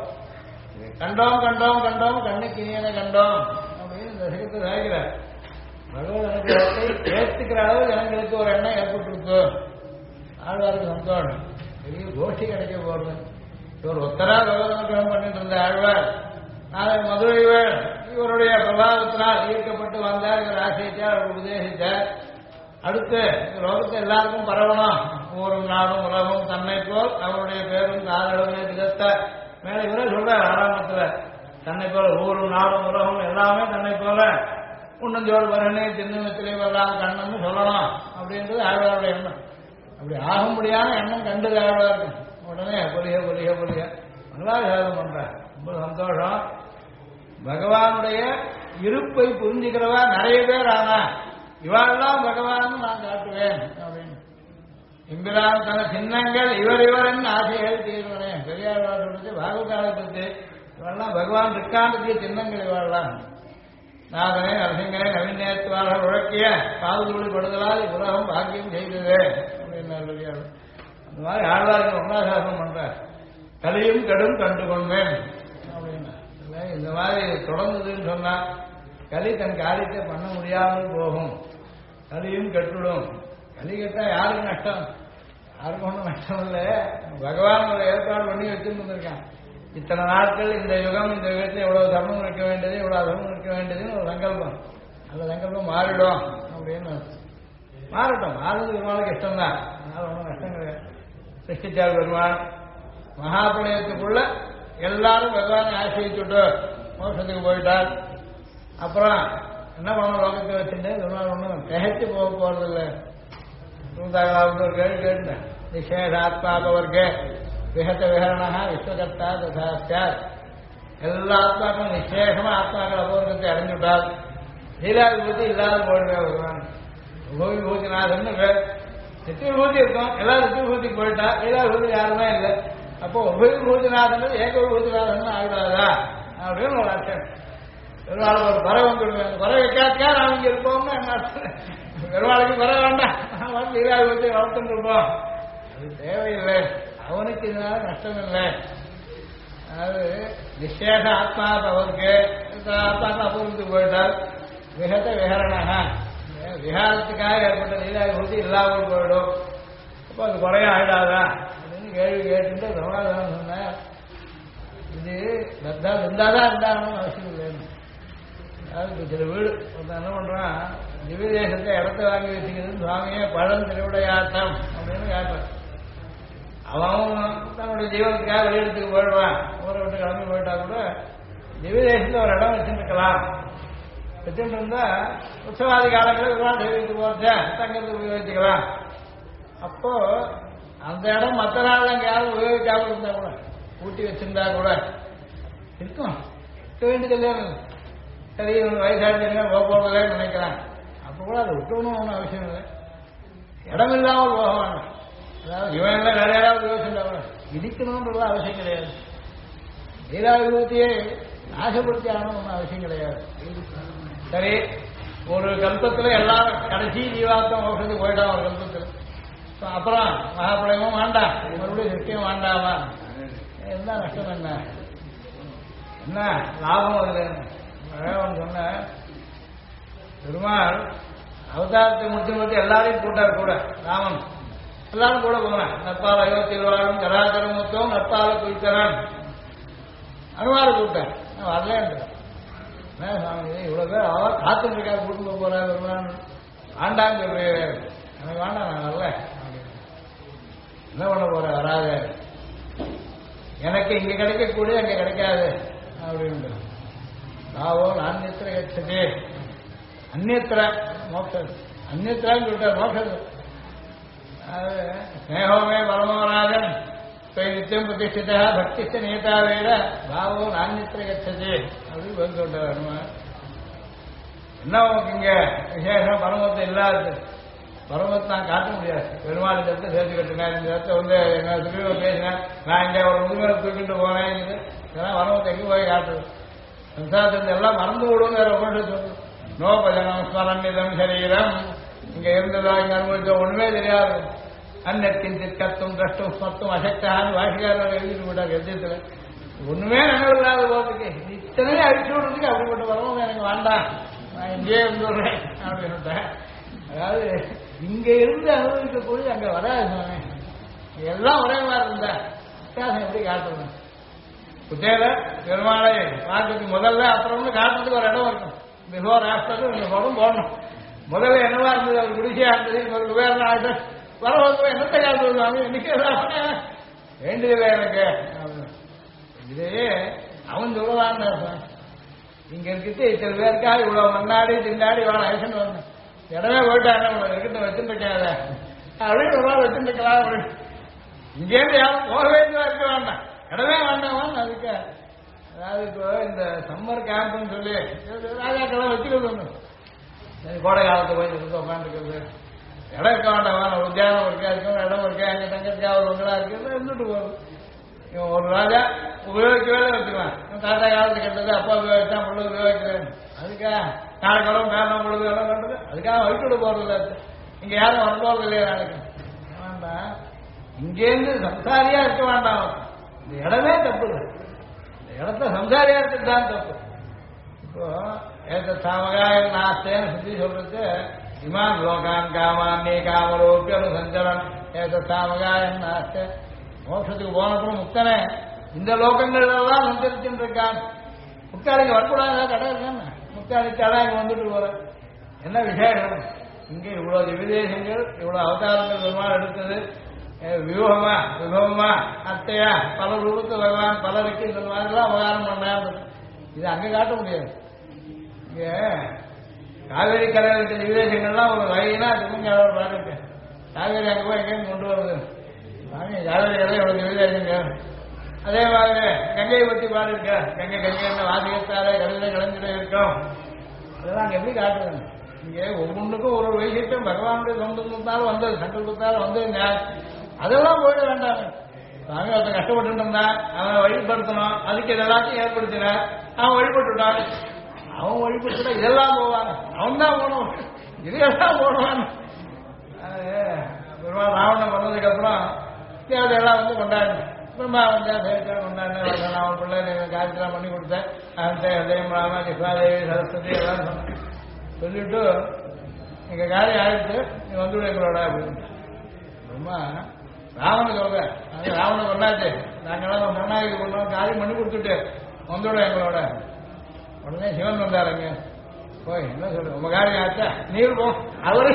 கண்டோம் கண்ணுக்கு இனியனை கண்டோம் அப்படின்னு இந்த தசகத்தை சாய்க்கிறார். பகவத் அனுகிரகத்தை ஏற்றுக்கிற அளவு ஜனங்களுக்கு ஒரு எண்ணம் ஏற்பட்டிருக்கு. ஆழ்வாருக்கு சந்தோஷம் பெரிய கோஷ்டி கிடைக்க போறது. இவர் ஒத்தரா பகவத் அனுகிரகம் பண்ணிட்டு இருந்த ஆழ்வார் நாளை மதுரை இவருடைய பிரபாவத்தினால் ஈர்க்கப்பட்டு வந்தார். இவர் ஆசைச்சார் அவர் உபதேசித்தார். அடுத்து லோகத்தை எல்லாருக்கும் பரவணும் ஊரும் நாடும் உலகம் தன்னை போல் அவருடைய பேரும் காதலுமே திகத்த மேல இவரே சொல்றார் ஆரம்பத்துல தன்னை போல ஊரும் நாடும் உலகம் எல்லாமே தன்னை போல உண்ணஞ்சோடு வரனே திண்ணத்திலே வரலாம் கண்ணன்னு சொல்லணும் அப்படின்றது ஆழ்வாருடைய எண்ணம். அப்படி ஆக முடியாத எண்ணம் கண்டது ஆழ்வார். உடனே பொலிக மங்களாசாசனம் பண்ற ரொம்ப சந்தோஷம். பகவானுடைய இருப்பை புரிஞ்சுக்கிறவா நிறைய பேர் ஆனா இவாள்தான் பகவான் நான் காட்டுவேன் அப்படின்னு இம்பிரான் தன சின்னங்கள் இவர் ஆசைகள் தீர்வனேன் பெரியாழ்வார் சொல்றது பாகவதாலத்தை இவெல்லாம் பகவான் இருக்காண்டத்திய சின்னங்கள் இவாள்லாம் நாதனே நரசிங்கனே நவீனேத்துவார்கள் உழக்கிய பாதுகாப்பு படுதலால் உலகம் பாக்கியம் செய்தது அப்படின்னு அந்த மாதிரி ஆழ்வாருக்கு மங்களாசாசனம் பண்றார். கலியும் கடும் கண்டு கொண்டேன் அப்படின்னா இந்த மாதிரி தொடர்ந்ததுன்னு சொன்னா கலி தன் காரியத்தை பண்ண முடியாமல் போகும். கலியும் கட்டுடும். கலி கட்டா யாருக்கு நஷ்டம்? யாருக்கும் ஒன்றும் நஷ்டம் இல்லை. பகவான் ஒரு ஏற்பாடு பண்ணி வச்சுருந்துருக்கான். இத்தனை நாட்கள் இந்த யுகம் இந்த யுகத்தில் எவ்வளவு தர்மம் இருக்க வேண்டியது எவ்வளவு அதர்மம் இருக்க வேண்டியதுன்னு ஒரு சங்கல்பம். அந்த சங்கல்பம் மாறிடும் அப்படின்னு மாறட்டும். மாறுறது பெருமாளுக்கு இஷ்டம் தான். அதனால ஒன்றும் நஷ்டம் கிடையாது. சிருஷ்டிச்சார் பெருமாள் மகாபிரளயத்துக்குள்ள எல்லாரும் பகவானை ஆசிரிச்சுட்டு மோட்சத்துக்கு போயிட்டார். அப்புறம் என்ன பண்ண லோகத்தை வச்சுட்டு பெருமாள் ஒன்றும் திகைச்சு போக போறதில்லை. ஒரு கேள்வி கேட்டேன். நிஷேஷாத்மாபவர்கே விஹத விஹரணா விஸ்வகர்த்தா ததா சார். எல்லா ஆத்மாக்களும் நிச்சேஷமா ஆத்மாக்கள் அபோர்க்கத்தை அடைஞ்சுட்டால் லீலா விபூதி இல்லாத போயிடுவே பகவான். விபூதிநாதன் பேர். நித்திய விபூதி இருக்கும். எல்லா நித்திய விபூதிக்கு போயிட்டா லீலா விபூதி யாருமே இல்லை. அப்போ விபூதிநாதன் ஏக விபூதிநாதன் ஆகிடாதா அப்படின்னு ஒரு அர்த்தம். பெருமாளுக்கு ஒரு குறை வந்துடுவேன். அந்த குறை வைக்காதா நாம் இங்க இருப்போம்னு என்ன அர்த்தம்? பெருமாளுக்கு குறை வேண்டாம். லீலா விபூதி வளர்த்துட்டு இருப்போம். அது தேவையில்லை. அவனுக்கு இதனால நஷ்டம் இல்லை. அதாவது நிஷேஷ ஆத்மா அவருக்கு பார்த்து அபூர்வத்துக்கு போயிட்டார். விகத விஹரணக விஹாரத்துக்காக ஏற்பட்ட லீலாவிபூதி இல்லாமல் போயிடும். அப்போ அது குறைய ஆயிடாதா அப்படின்னு கேள்வி கேட்டுட்டு சமாதானம் சொன்னேன். இது லத்தா இருந்தாதான் இருந்தாலும் அவசியம் இல்லைன்னு. அதாவது சில வீடு ஒருத்தன் என்ன பண்றான், திவ்ய தேசத்தை இடத்த வாங்கி வச்சுக்கிறது சுவாமியே பழம் திருவிடையாட்டம் அப்படின்னு கேட்பான். அவன் தன்னுடைய ஜீவனத்துக்காக வெளியிடத்துக்கு போயிடுவான். ஊரை விட்டு கிளம்பி போயிட்டா கூட திவ்ய தேசத்துல ஒரு இடம் வச்சுருக்கலாம். வச்சுட்டு இருந்தா உற்சவாதி காலங்களில் விமான தெய்வத்துக்கு போறச்ச தங்கத்துக்கு உபயோகிச்சுக்கலாம். அப்போ அந்த இடம் மற்ற நாள் எங்கேயாவது உபயோகிக்காமல் இருந்தா கூட ஊட்டி வச்சிருந்தா கூட இருக்கும். இருக்க வேண்டியது இல்லையா? சரி இவங்க வயசாடுங்க போகலன்னு நினைக்கிறான். அப்போ கூட அதை விட்டுணும் ஒன்றும் அவசியம் இல்லை. இடம் இல்லாமல் போக வேண்டாம். அதாவது இவன் எல்லாம் வேற யாராவது யோசிச்சுருந்தா இடிக்கணும்ன்றது அவசியம் கிடையாது. லீலா விபூதியை நாசப்படுத்தி ஆகணும் ஒன்றும் அவசியம் கிடையாது. சரி ஒரு கல்பத்தில் எல்லாரும் கடைசி ஜீவாத்தம் ஓட்டுறது போயிட்டான் ஒரு கல்பத்தில். அப்புறம் மகாபிரயமும் வேண்டாம், மறுபடியும் நிச்சயம் வேண்டாமா? என்ன நஷ்டம், என்ன லாபம் அதுல சொன்ன பெருமாள் அவதாரத்தை முடிச்சு எல்லாரையும் கூட்டார். கூட ராமன் எல்லாரும் கூட போனேன். நற்பால் அயோத்தியில் வாழும் கராகரம் மொத்தம் நற்பால குளித்தரன் அனுமார கூப்பிட்டேன். நான் வரலேன். சாமி இவ்வளவு பேர் அவன் காத்துட்டு இருக்கா, கூட்டு போறாரு பெருமாள் ஆண்டாங்க சொல்றேன். எனக்கு வேண்டாம், நான் வரல. என்ன பண்ண போற, வராது, எனக்கு இங்க கிடைக்கக்கூடிய அங்க கிடைக்காது அப்படின்னு. நாவோ அந்நியத்திர கட்சதே, அந்நியத்திர மோட்சம், அந்நியத்திரான்னு சொல்லிட்டார் மோட்சம். ஸ்னேகமே பரமராஜன் நித்தியம் பிரதிஷ்டிதா பக்திஸ்த நேதா வேட பாவோ நான்யத்திர கட்சதே அப்படின்னு பதில் சொல்றார் ஹனுமான். என்ன உனக்கு இங்க விசேஷம் பரமத்தை இல்லாது? பரமத்தை நான் காட்ட முடியாது. பெருமாள் இந்த இடத்த சேர்த்து கட்டினேன், இந்த இடத்த என்ன சுபீவ பேசினேன், நான் இங்க ஒரு முதுமலை தூக்கிட்டு போனேன். இதெல்லாம் பரமத்தை எங்கே போய் காட்டுது? சம்சாரத்திலிருந்து எல்லாம் மறந்து விடுவோம். வேற ஒன்று சொல்லுது, நோபஜனம் ஸ்மரணிதம் சரீரம். இங்க இருந்ததா இங்க அனுபவிச்சா ஒண்ணுமே தெரியாது. அன்னத்தின் கத்தும் கஷ்டம் ஸ்மத்தும் அசக்தான்னு வாசிக்காரர் எழுதிட்டு போயிட்டார். எத்தியத்துல ஒண்ணுமே நினைவு இல்லாத போறதுக்கு இத்தனை அழிச்சு விடுறதுக்கு அப்படிப்பட்ட வரவும் எனக்கு வேண்டாம், நான் இங்கேயே இருந்துடுறேன் அப்படின்னுட்டேன். அதாவது இங்க இருந்து அனுபவிக்கக்கூடிய அங்க வராது சொன்னேன். எல்லாம் ஒரே மாதிரி இருந்தா வித்தியாசம் எப்படி காட்டணும்? குட்டேல பெருமாளை பார்க்கறதுக்கு முதல்ல அப்புறம் காட்டுறதுக்கு ஒரு இடம் இருக்கும். பிஃபோர் ஆஃப்டர் இந்த படம் போடணும். முதல்ல என்னவா இருந்தது, அவர் குடிசையா இருந்தது, ஒரு குபேரன் ஆகிட்டு வர வந்து என்னத்தை காட்டு வருவாங்க, இன்னைக்கு வேண்டியதில்லை எனக்கு. இதையே அவன் சொல்லலான்னு இங்க இருக்கிட்டு இத்தனை பேருக்காக இவ்வளவு மண்ணாடி திண்டாடி வாழ ஐசன் வந்தேன். இடமே போயிட்டா என்ன பண்ண இருக்கிட்ட வச்சுருக்காத அப்படின்னு ஒரு நாள் வச்சுருக்கலாம். அப்படின்னு இங்கேருந்து யாரும் போக வேண்டியதா இருக்க வேண்டாம், இடமே வேண்டாமான்னு அதுக்கு. அதாவது இப்போ இந்த சம்மர் கேம்ப்னு சொல்லி ராஜாக்கெல்லாம் வச்சுக்கிறது, கோடை காலத்தை போய் இருந்து உட்காந்துருக்கிறது, இடம் இருக்க வேண்டாம், உத்தியானம் இருக்கா இருக்கும், இடம் இருக்கா, அங்கே தங்கத்துக்காக ஒரு ஒன்றா இருக்கிறது இருந்துட்டு போகுது. இவன் ஒரு ராஜா உபயோகிக்கவே வச்சுக்கலாம். தாத்தா காலத்து கெட்டது அப்பா உபயோகிச்சா பொழுது உபயோகிக்கிறேன், அதுக்காக நாளைக்கெல்லாம் மேலும் பொழுது எல்லாம் பண்ணுறது, அதுக்காக வயிற்று போறது. இங்க யாரும் வர போறது இல்லையா நாளைக்கு வேண்டாம். இங்கேருந்து சம்சாரியா இருக்க வேண்டாம். இந்த இடமே தப்பு இல்லை, இந்த இடத்த சம்சாரியா இருக்கிறது தான் தப்பு. இப்போ ஏத்த சாமகாய நாஸ்தேன்னு சுத்தி சொல்றது, இமான் லோகான் காமான் நீ காமரோப்பிய சஞ்சரன் ஏத்த சாமகாய நாஸ்தே. மோட்சத்துக்கு போனப்பறம் முக்தனே இந்த லோகங்கள்லாம் சஞ்சரிச்சுட்டு இருக்கான். முக்தாளிக்கு வரக்கூடாது கடை இருக்கான்னு முக்தாளிக்காடா இங்க வந்துட்டு போற என்ன விசேஷம்? இங்கே இவ்வளவு விதேசங்கள் இவ்வளவு அவதாரங்கள் பெருமாள் எடுத்தது. வியூகமா விபவமா அத்தையா பல ரூபத்து பகவான் பலருக்கு இந்த மாதிரிலாம் அவதாரம் பண்ணாரு. இது அங்க காட்ட முடியாது. இங்க காவேரி கரையில் இருக்கிற விதேசங்கள்லாம் ஒரு வகைனா திரும்பி அவர் பார்த்துருக்கேன். காவேரி அங்கே போய் எங்கேயும் கொண்டு வருது சாமி, காவேரி கரை இவ்வளவு விதேசங்க. அதே மாதிரி கங்கையை பற்றி பாடிருக்க, கங்கை கங்கை வாசிகத்தாலே கடையில கலைஞ்சிட இருக்கும். அதெல்லாம் அங்கே எப்படி காட்டுறது? இங்கே ஒவ்வொன்றுக்கும் ஒரு வைசிட்டம் பகவானுடைய சொந்தத்தாலும் வந்தது, சங்கல்பத்தாலும் வந்தது. அதெல்லாம் போயிட வேண்டாம். சாமி ஒருத்தன் கஷ்டப்பட்டு இருந்தான், அவனை வழிபடுத்தணும், அதுக்கு இதெல்லாத்தையும் ஏற்படுத்தினார், அவன் வழிபட்டுட்டான். அவன் வழிபட்டுட்டா இதெல்லாம் போவாங்க, அவன் தான் போனவன், இதெல்லாம் போடுவான். பெருமாள் ராவணன் வந்ததுக்கு அப்புறம் தேவதையெல்லாம் வந்து கொண்டாடினேன். பிரம்மா வந்தா சேர்த்தா கொண்டாடின அவன் பிள்ளை காரியத்தெல்லாம் பண்ணி கொடுத்தேன் அந்த ஹதயம் ராமா கிருஷ்ணாதேவி சரஸ்வதி எல்லாம் சொன்னேன். சொல்லிட்டு எங்க காரியம் ஆயிடுச்சு நீ வந்துவிட எங்களோட அப்படின்னு ரொம்ப ராவணன் சொல்ற ராவணன் கொண்டாச்சு நாங்களாம் மன்னாகிரி கொண்டோம் காரியம் பண்ணி கொடுத்துட்டு வந்துவிட எங்களோட. உடனே சிவன் வந்தாருங்க போய் என்ன சொல்ற உங்க காரியம் ஆச்சா நீர் போ அவரு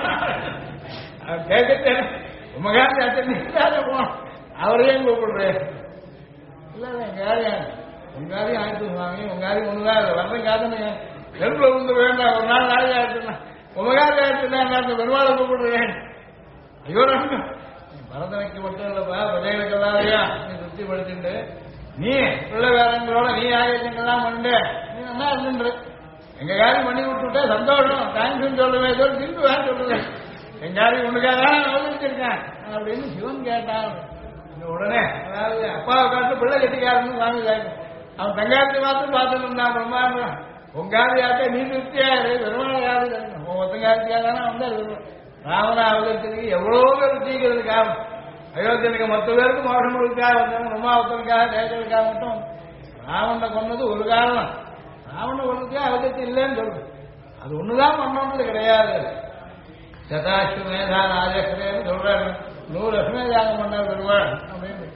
கேட்க உங்க காரியம் ஆச்சா நீ போ அவரையும் கூப்பிடுறேன் இல்ல என் காரியம் உங்க காரியம் ஆயிடுச்சு சுவாமி உங்க காரியம் ஒண்ணுதான் இல்லை வர்றேன் காரணம் நெருப்புல விழுந்து வேண்டாம் ஒரு நாள் நாளைக்கு ஆயிடுச்சுன்னா உங்க காரியம் ஆயிடுச்சுன்னா நான் பெருமாளை கூப்பிடுறேன். ஐயோ பரதனைக்கு மட்டும் இல்லப்பா பிரஜைகளுக்கு எல்லாரையா நீ திருப்திப்படுத்திட்டு நீ பிள்ளை வேறங்களோட நீ ஆகியங்கள்லாம் பண்ணிட்டு நீ நல்லா இருந்துன்ற எங்க காரியம் பண்ணி விட்டுட்டே சந்தோஷம் தேங்க்ஸ்ன்னு சொல்லுவேன் ஏதோ திரும்பி வேறு சொல்லுவேன் எங்க காரியம் ஒண்ணுக்காக வச்சிருக்கேன் அப்படின்னு சிவன் கேட்டான். உடனே அதாவது அப்பாவை காட்டு பிள்ளை கட்டிக்காரன்னு சாமி கேட்கும் அவன் தங்காரத்தை பார்த்துட்டு இருந்தான் பிரம்மாண்டம் உங்காதியாக்க நீ திருப்தியாரு பெருமாள் யாரு ஒத்தங்காரத்தியாக தானே வந்தார் ராவண அவதத்துக்கு எவ்வளவோ பேர் ருச்சிக்கிறதுக்காக அயோத்தியனுக்கு மொத்த பேருக்கு மோஷம் கொடுக்காக வந்தாங்க பிரம்மாவத்தனுக்காக தேசத்துக்காக மட்டும் ராவணனை கொண்டது ஒரு காரணம் ராவண கொண்டதுக்கே அவதத்து இல்லைன்னு சொல்றது அது ஒண்ணுதான் பண்ணோன்றது கிடையாது. சதாஸ்வமேதா ராஜஸ்ரேன்னு சொல்றாரு 100 அஸ்வமேதாகம் பண்ணார் பெருமாள் அப்படின்னு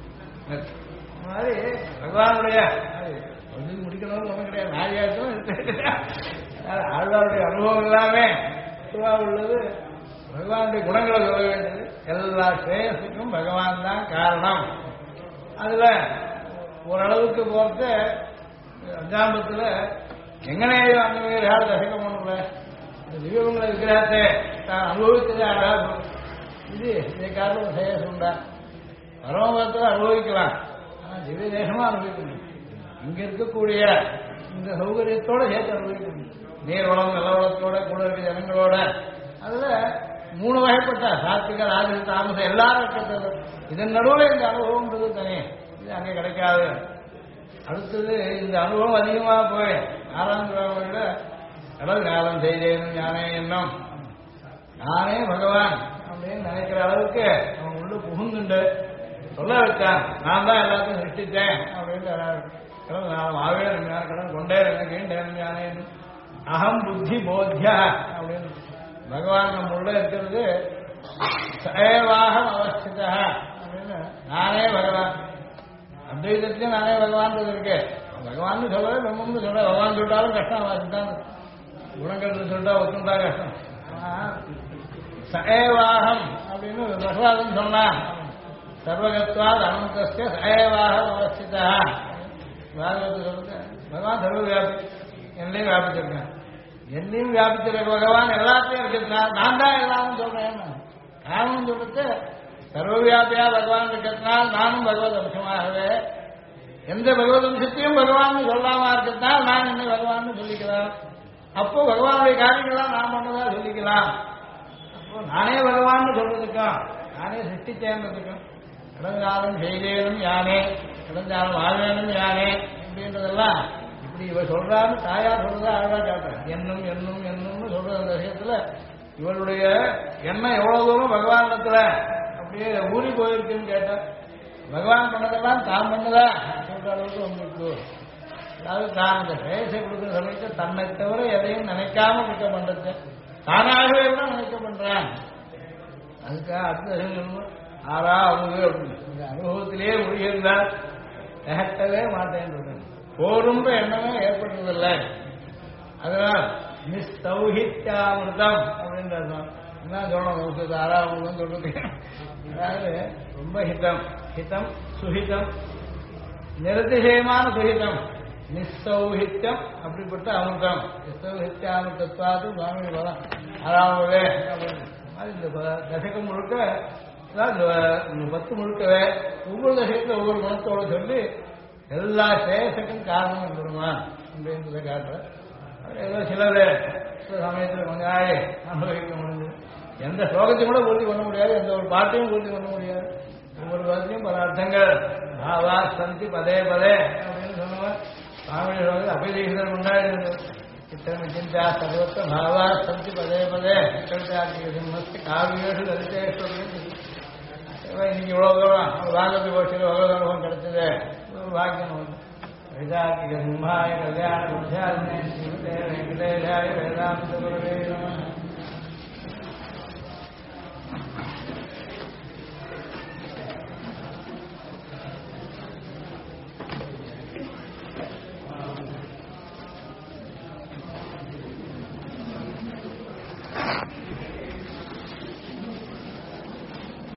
மாதிரி பகவானுடைய முடிக்கணும்னு ஒன்றும் கிடையாது நாயாச்சும் ஆழ்வாருடைய அனுபவம் எல்லாமே உள்ளது பகவானுடைய குணங்களை சொல்ல வேண்டியது எல்லா ஸ்ரேயஸுக்கும் பகவான் தான் காரணம். அதுல ஓரளவுக்கு போறது 5ஆம் எங்கனையோ அந்த யாரும் தசகம் பண்ணல திவ்யங்களை விக்கிரகத்தை தான் அனுபவித்ததே அழகா இது இதை காரணம் ஸ்ரேயஸ் உண்டா பரமபதத்தில் அனுபவிக்கலாம் ஆனால் திவ்ய தேசமா அனுபவிக்கணும். இங்க இருக்கக்கூடிய இந்த சௌகரியத்தோட சேர்த்து அனுபவிக்கணும். நீர் வளம் நல்ல வளத்தோட கூட இருக்க ஜனங்களோட அதுல 3 வகைப்பட்ட சாத்விக ராஜச தாமசம் எல்லாரும் இருக்கிறது இதன் நடுவில் இந்த அனுபவம்ன்றது தனி இது அங்கே கிடைக்காது. அடுத்தது இந்த அனுபவம் அதிகமாக போய் 6ஆம் கிராமங்கள கடல் காலம் செய்தேனும் ஞானே என்னும் நானே பகவான் அப்படின்னு நினைக்கிற அளவுக்கு அவன் உள்ள புகுந்துண்டு சொல்ல வச்சான் நான் தான் எல்லாத்தையும் சிருஷ்டித்தேன் அப்படின்னு கடல் காலம் ஆவே கடன் கொண்டே கேட்டேன் ஞானே அகம் புத்தி போத்தியா அப்படின்னு பகவான் நம்ம உள்ள இருக்கிறது சயவாகம் அவஸ்திதா அப்படின்னு நானே பகவான் அத்வைதத்திலே நானே பகவான் இருக்கு. பகவான் சொல்லவே பிரம்மன்னு சொல்ற பகவான் சொல்லிட்டாலும் கஷ்டம் வாசித்தான் குணங்கள் சொல்லிட்டா ஒத்துண்டா கஷ்டம். சயவாகம் அப்படின்னு பிரகலாதன் சொன்னான் சர்வகத்வாத் அனந்தஸ்ய சயவாகம் அவஸ்திதா பாகவத சொல்லுங்க பகவான் சர்வ வியாபி என்னையும் வியாபிச்சிருக்கேன் என்னையும் வியாபிச்சிருக்க பகவான் எல்லாத்தையும் இருக்கிறதுனால நான் தான் எல்லாரும் சொல்றேன் காரணம் சொல்றது சர்வவியாபியா பகவான் இருக்கிறதுனால நானும் பகவத் அம்சமாகவே எந்த பகவத் அம்சத்தையும் பகவான் சொல்லாம இருக்கிறதுனால நான் என்ன பகவான் சொல்லிக்கலாம். அப்போ பகவானுடைய காரியங்கள்லாம் நான் பண்ணதா சொல்லிக்கலாம். அப்போ நானே பகவான் சொல்றதுக்கும் நானே சிருஷ்டிச்சேன்றதுக்கும் இடங்காலம் செய்தேனும் யானே இடங்காலம் ஆவேனும் யானே அப்படின்றதெல்லாம் இப்படி இவ சொல்றான்னு தாயார் சொல்றதா அழகா கேட்டேன். என்னும் என்னும் என்னும்னு சொல்ற அந்த விஷயத்துல இவளுடைய எண்ணம் எவ்வளவு தூரம் பகவானிடத்துல அப்படியே ஊறி போயிருக்குன்னு கேட்டேன். பகவான் பண்ணதெல்லாம் தான் பண்ணதா சொல்ற அளவுக்கு வந்துருக்கு. அதாவது தான் அந்த பேசை கொடுக்குற சமயத்தை தன்னை தவிர எதையும் நினைக்காம இருக்க பண்றது தானாகவே தான் நினைக்க பண்றான். அதுக்காக அடுத்த ஆறா அவங்க இந்த அனுபவத்திலேயே முடியிருந்தால் கேட்டவே மாட்டேன் போருன்ற எண்ணமே ஏற்பட்டதில்லை. அதனால் நிஸ்தௌஹித்யாமிருதம் அப்படின்றது என்ன சொல்லணும் ஆறாவது சொல்றது. அதாவது ரொம்ப ஹிதம் ஹிதம் சுஹிதம் நிரதிசயமான சுஹிதம் நிஸ்தௌஹித்யம் அப்படிப்பட்ட அமிர்தம் நிஸ்தௌஹித்யாமிருதத்வாது சுவாமி பலம் 6ஆவது அப்படின்னு இந்த தசகம் முழுக்க 10 முழுக்கவே ஒவ்வொரு தசகத்தில் ஒவ்வொரு குணத்தோடு சொல்லி எல்லா சேஷக்கும் காரணம் பெருமான் அப்படின்றத காட்டுற ஏதோ சில சமயத்தில் கொஞ்சம் அனுபவிக்க முடிஞ்சது. எந்த ஸ்லோகத்தையும் கூட பூர்த்தி பண்ண முடியாது, எந்த ஒரு பாட்டையும் பூர்த்தி பண்ண முடியாது. ஒவ்வொரு பாட்டையும் பல அர்த்தங்கள் பாவா சந்தி பதே பதே அப்படின்னு சொன்னவன் சுவாமி சொல்வது அபிதீசர் முன்னாடி இத்தனை சிந்தா சர்வத்த பாவா சந்தி பதே பதே சிம்மஸ்தி காவியேஷு லலிதேஸ்வரன் இன்னைக்கு இவ்வளவு தூரம் ராகத்து கோஷத்தில் எவ்வளவு அனுபவம் கிடைச்சது பாக்கியம் உண்டு. வேதாந்திக சிம்மாய கல்யாண புருஷாலினே ஸ்ரீமதே வெங்கடேஷாய வேதாந்த குருவே நமः.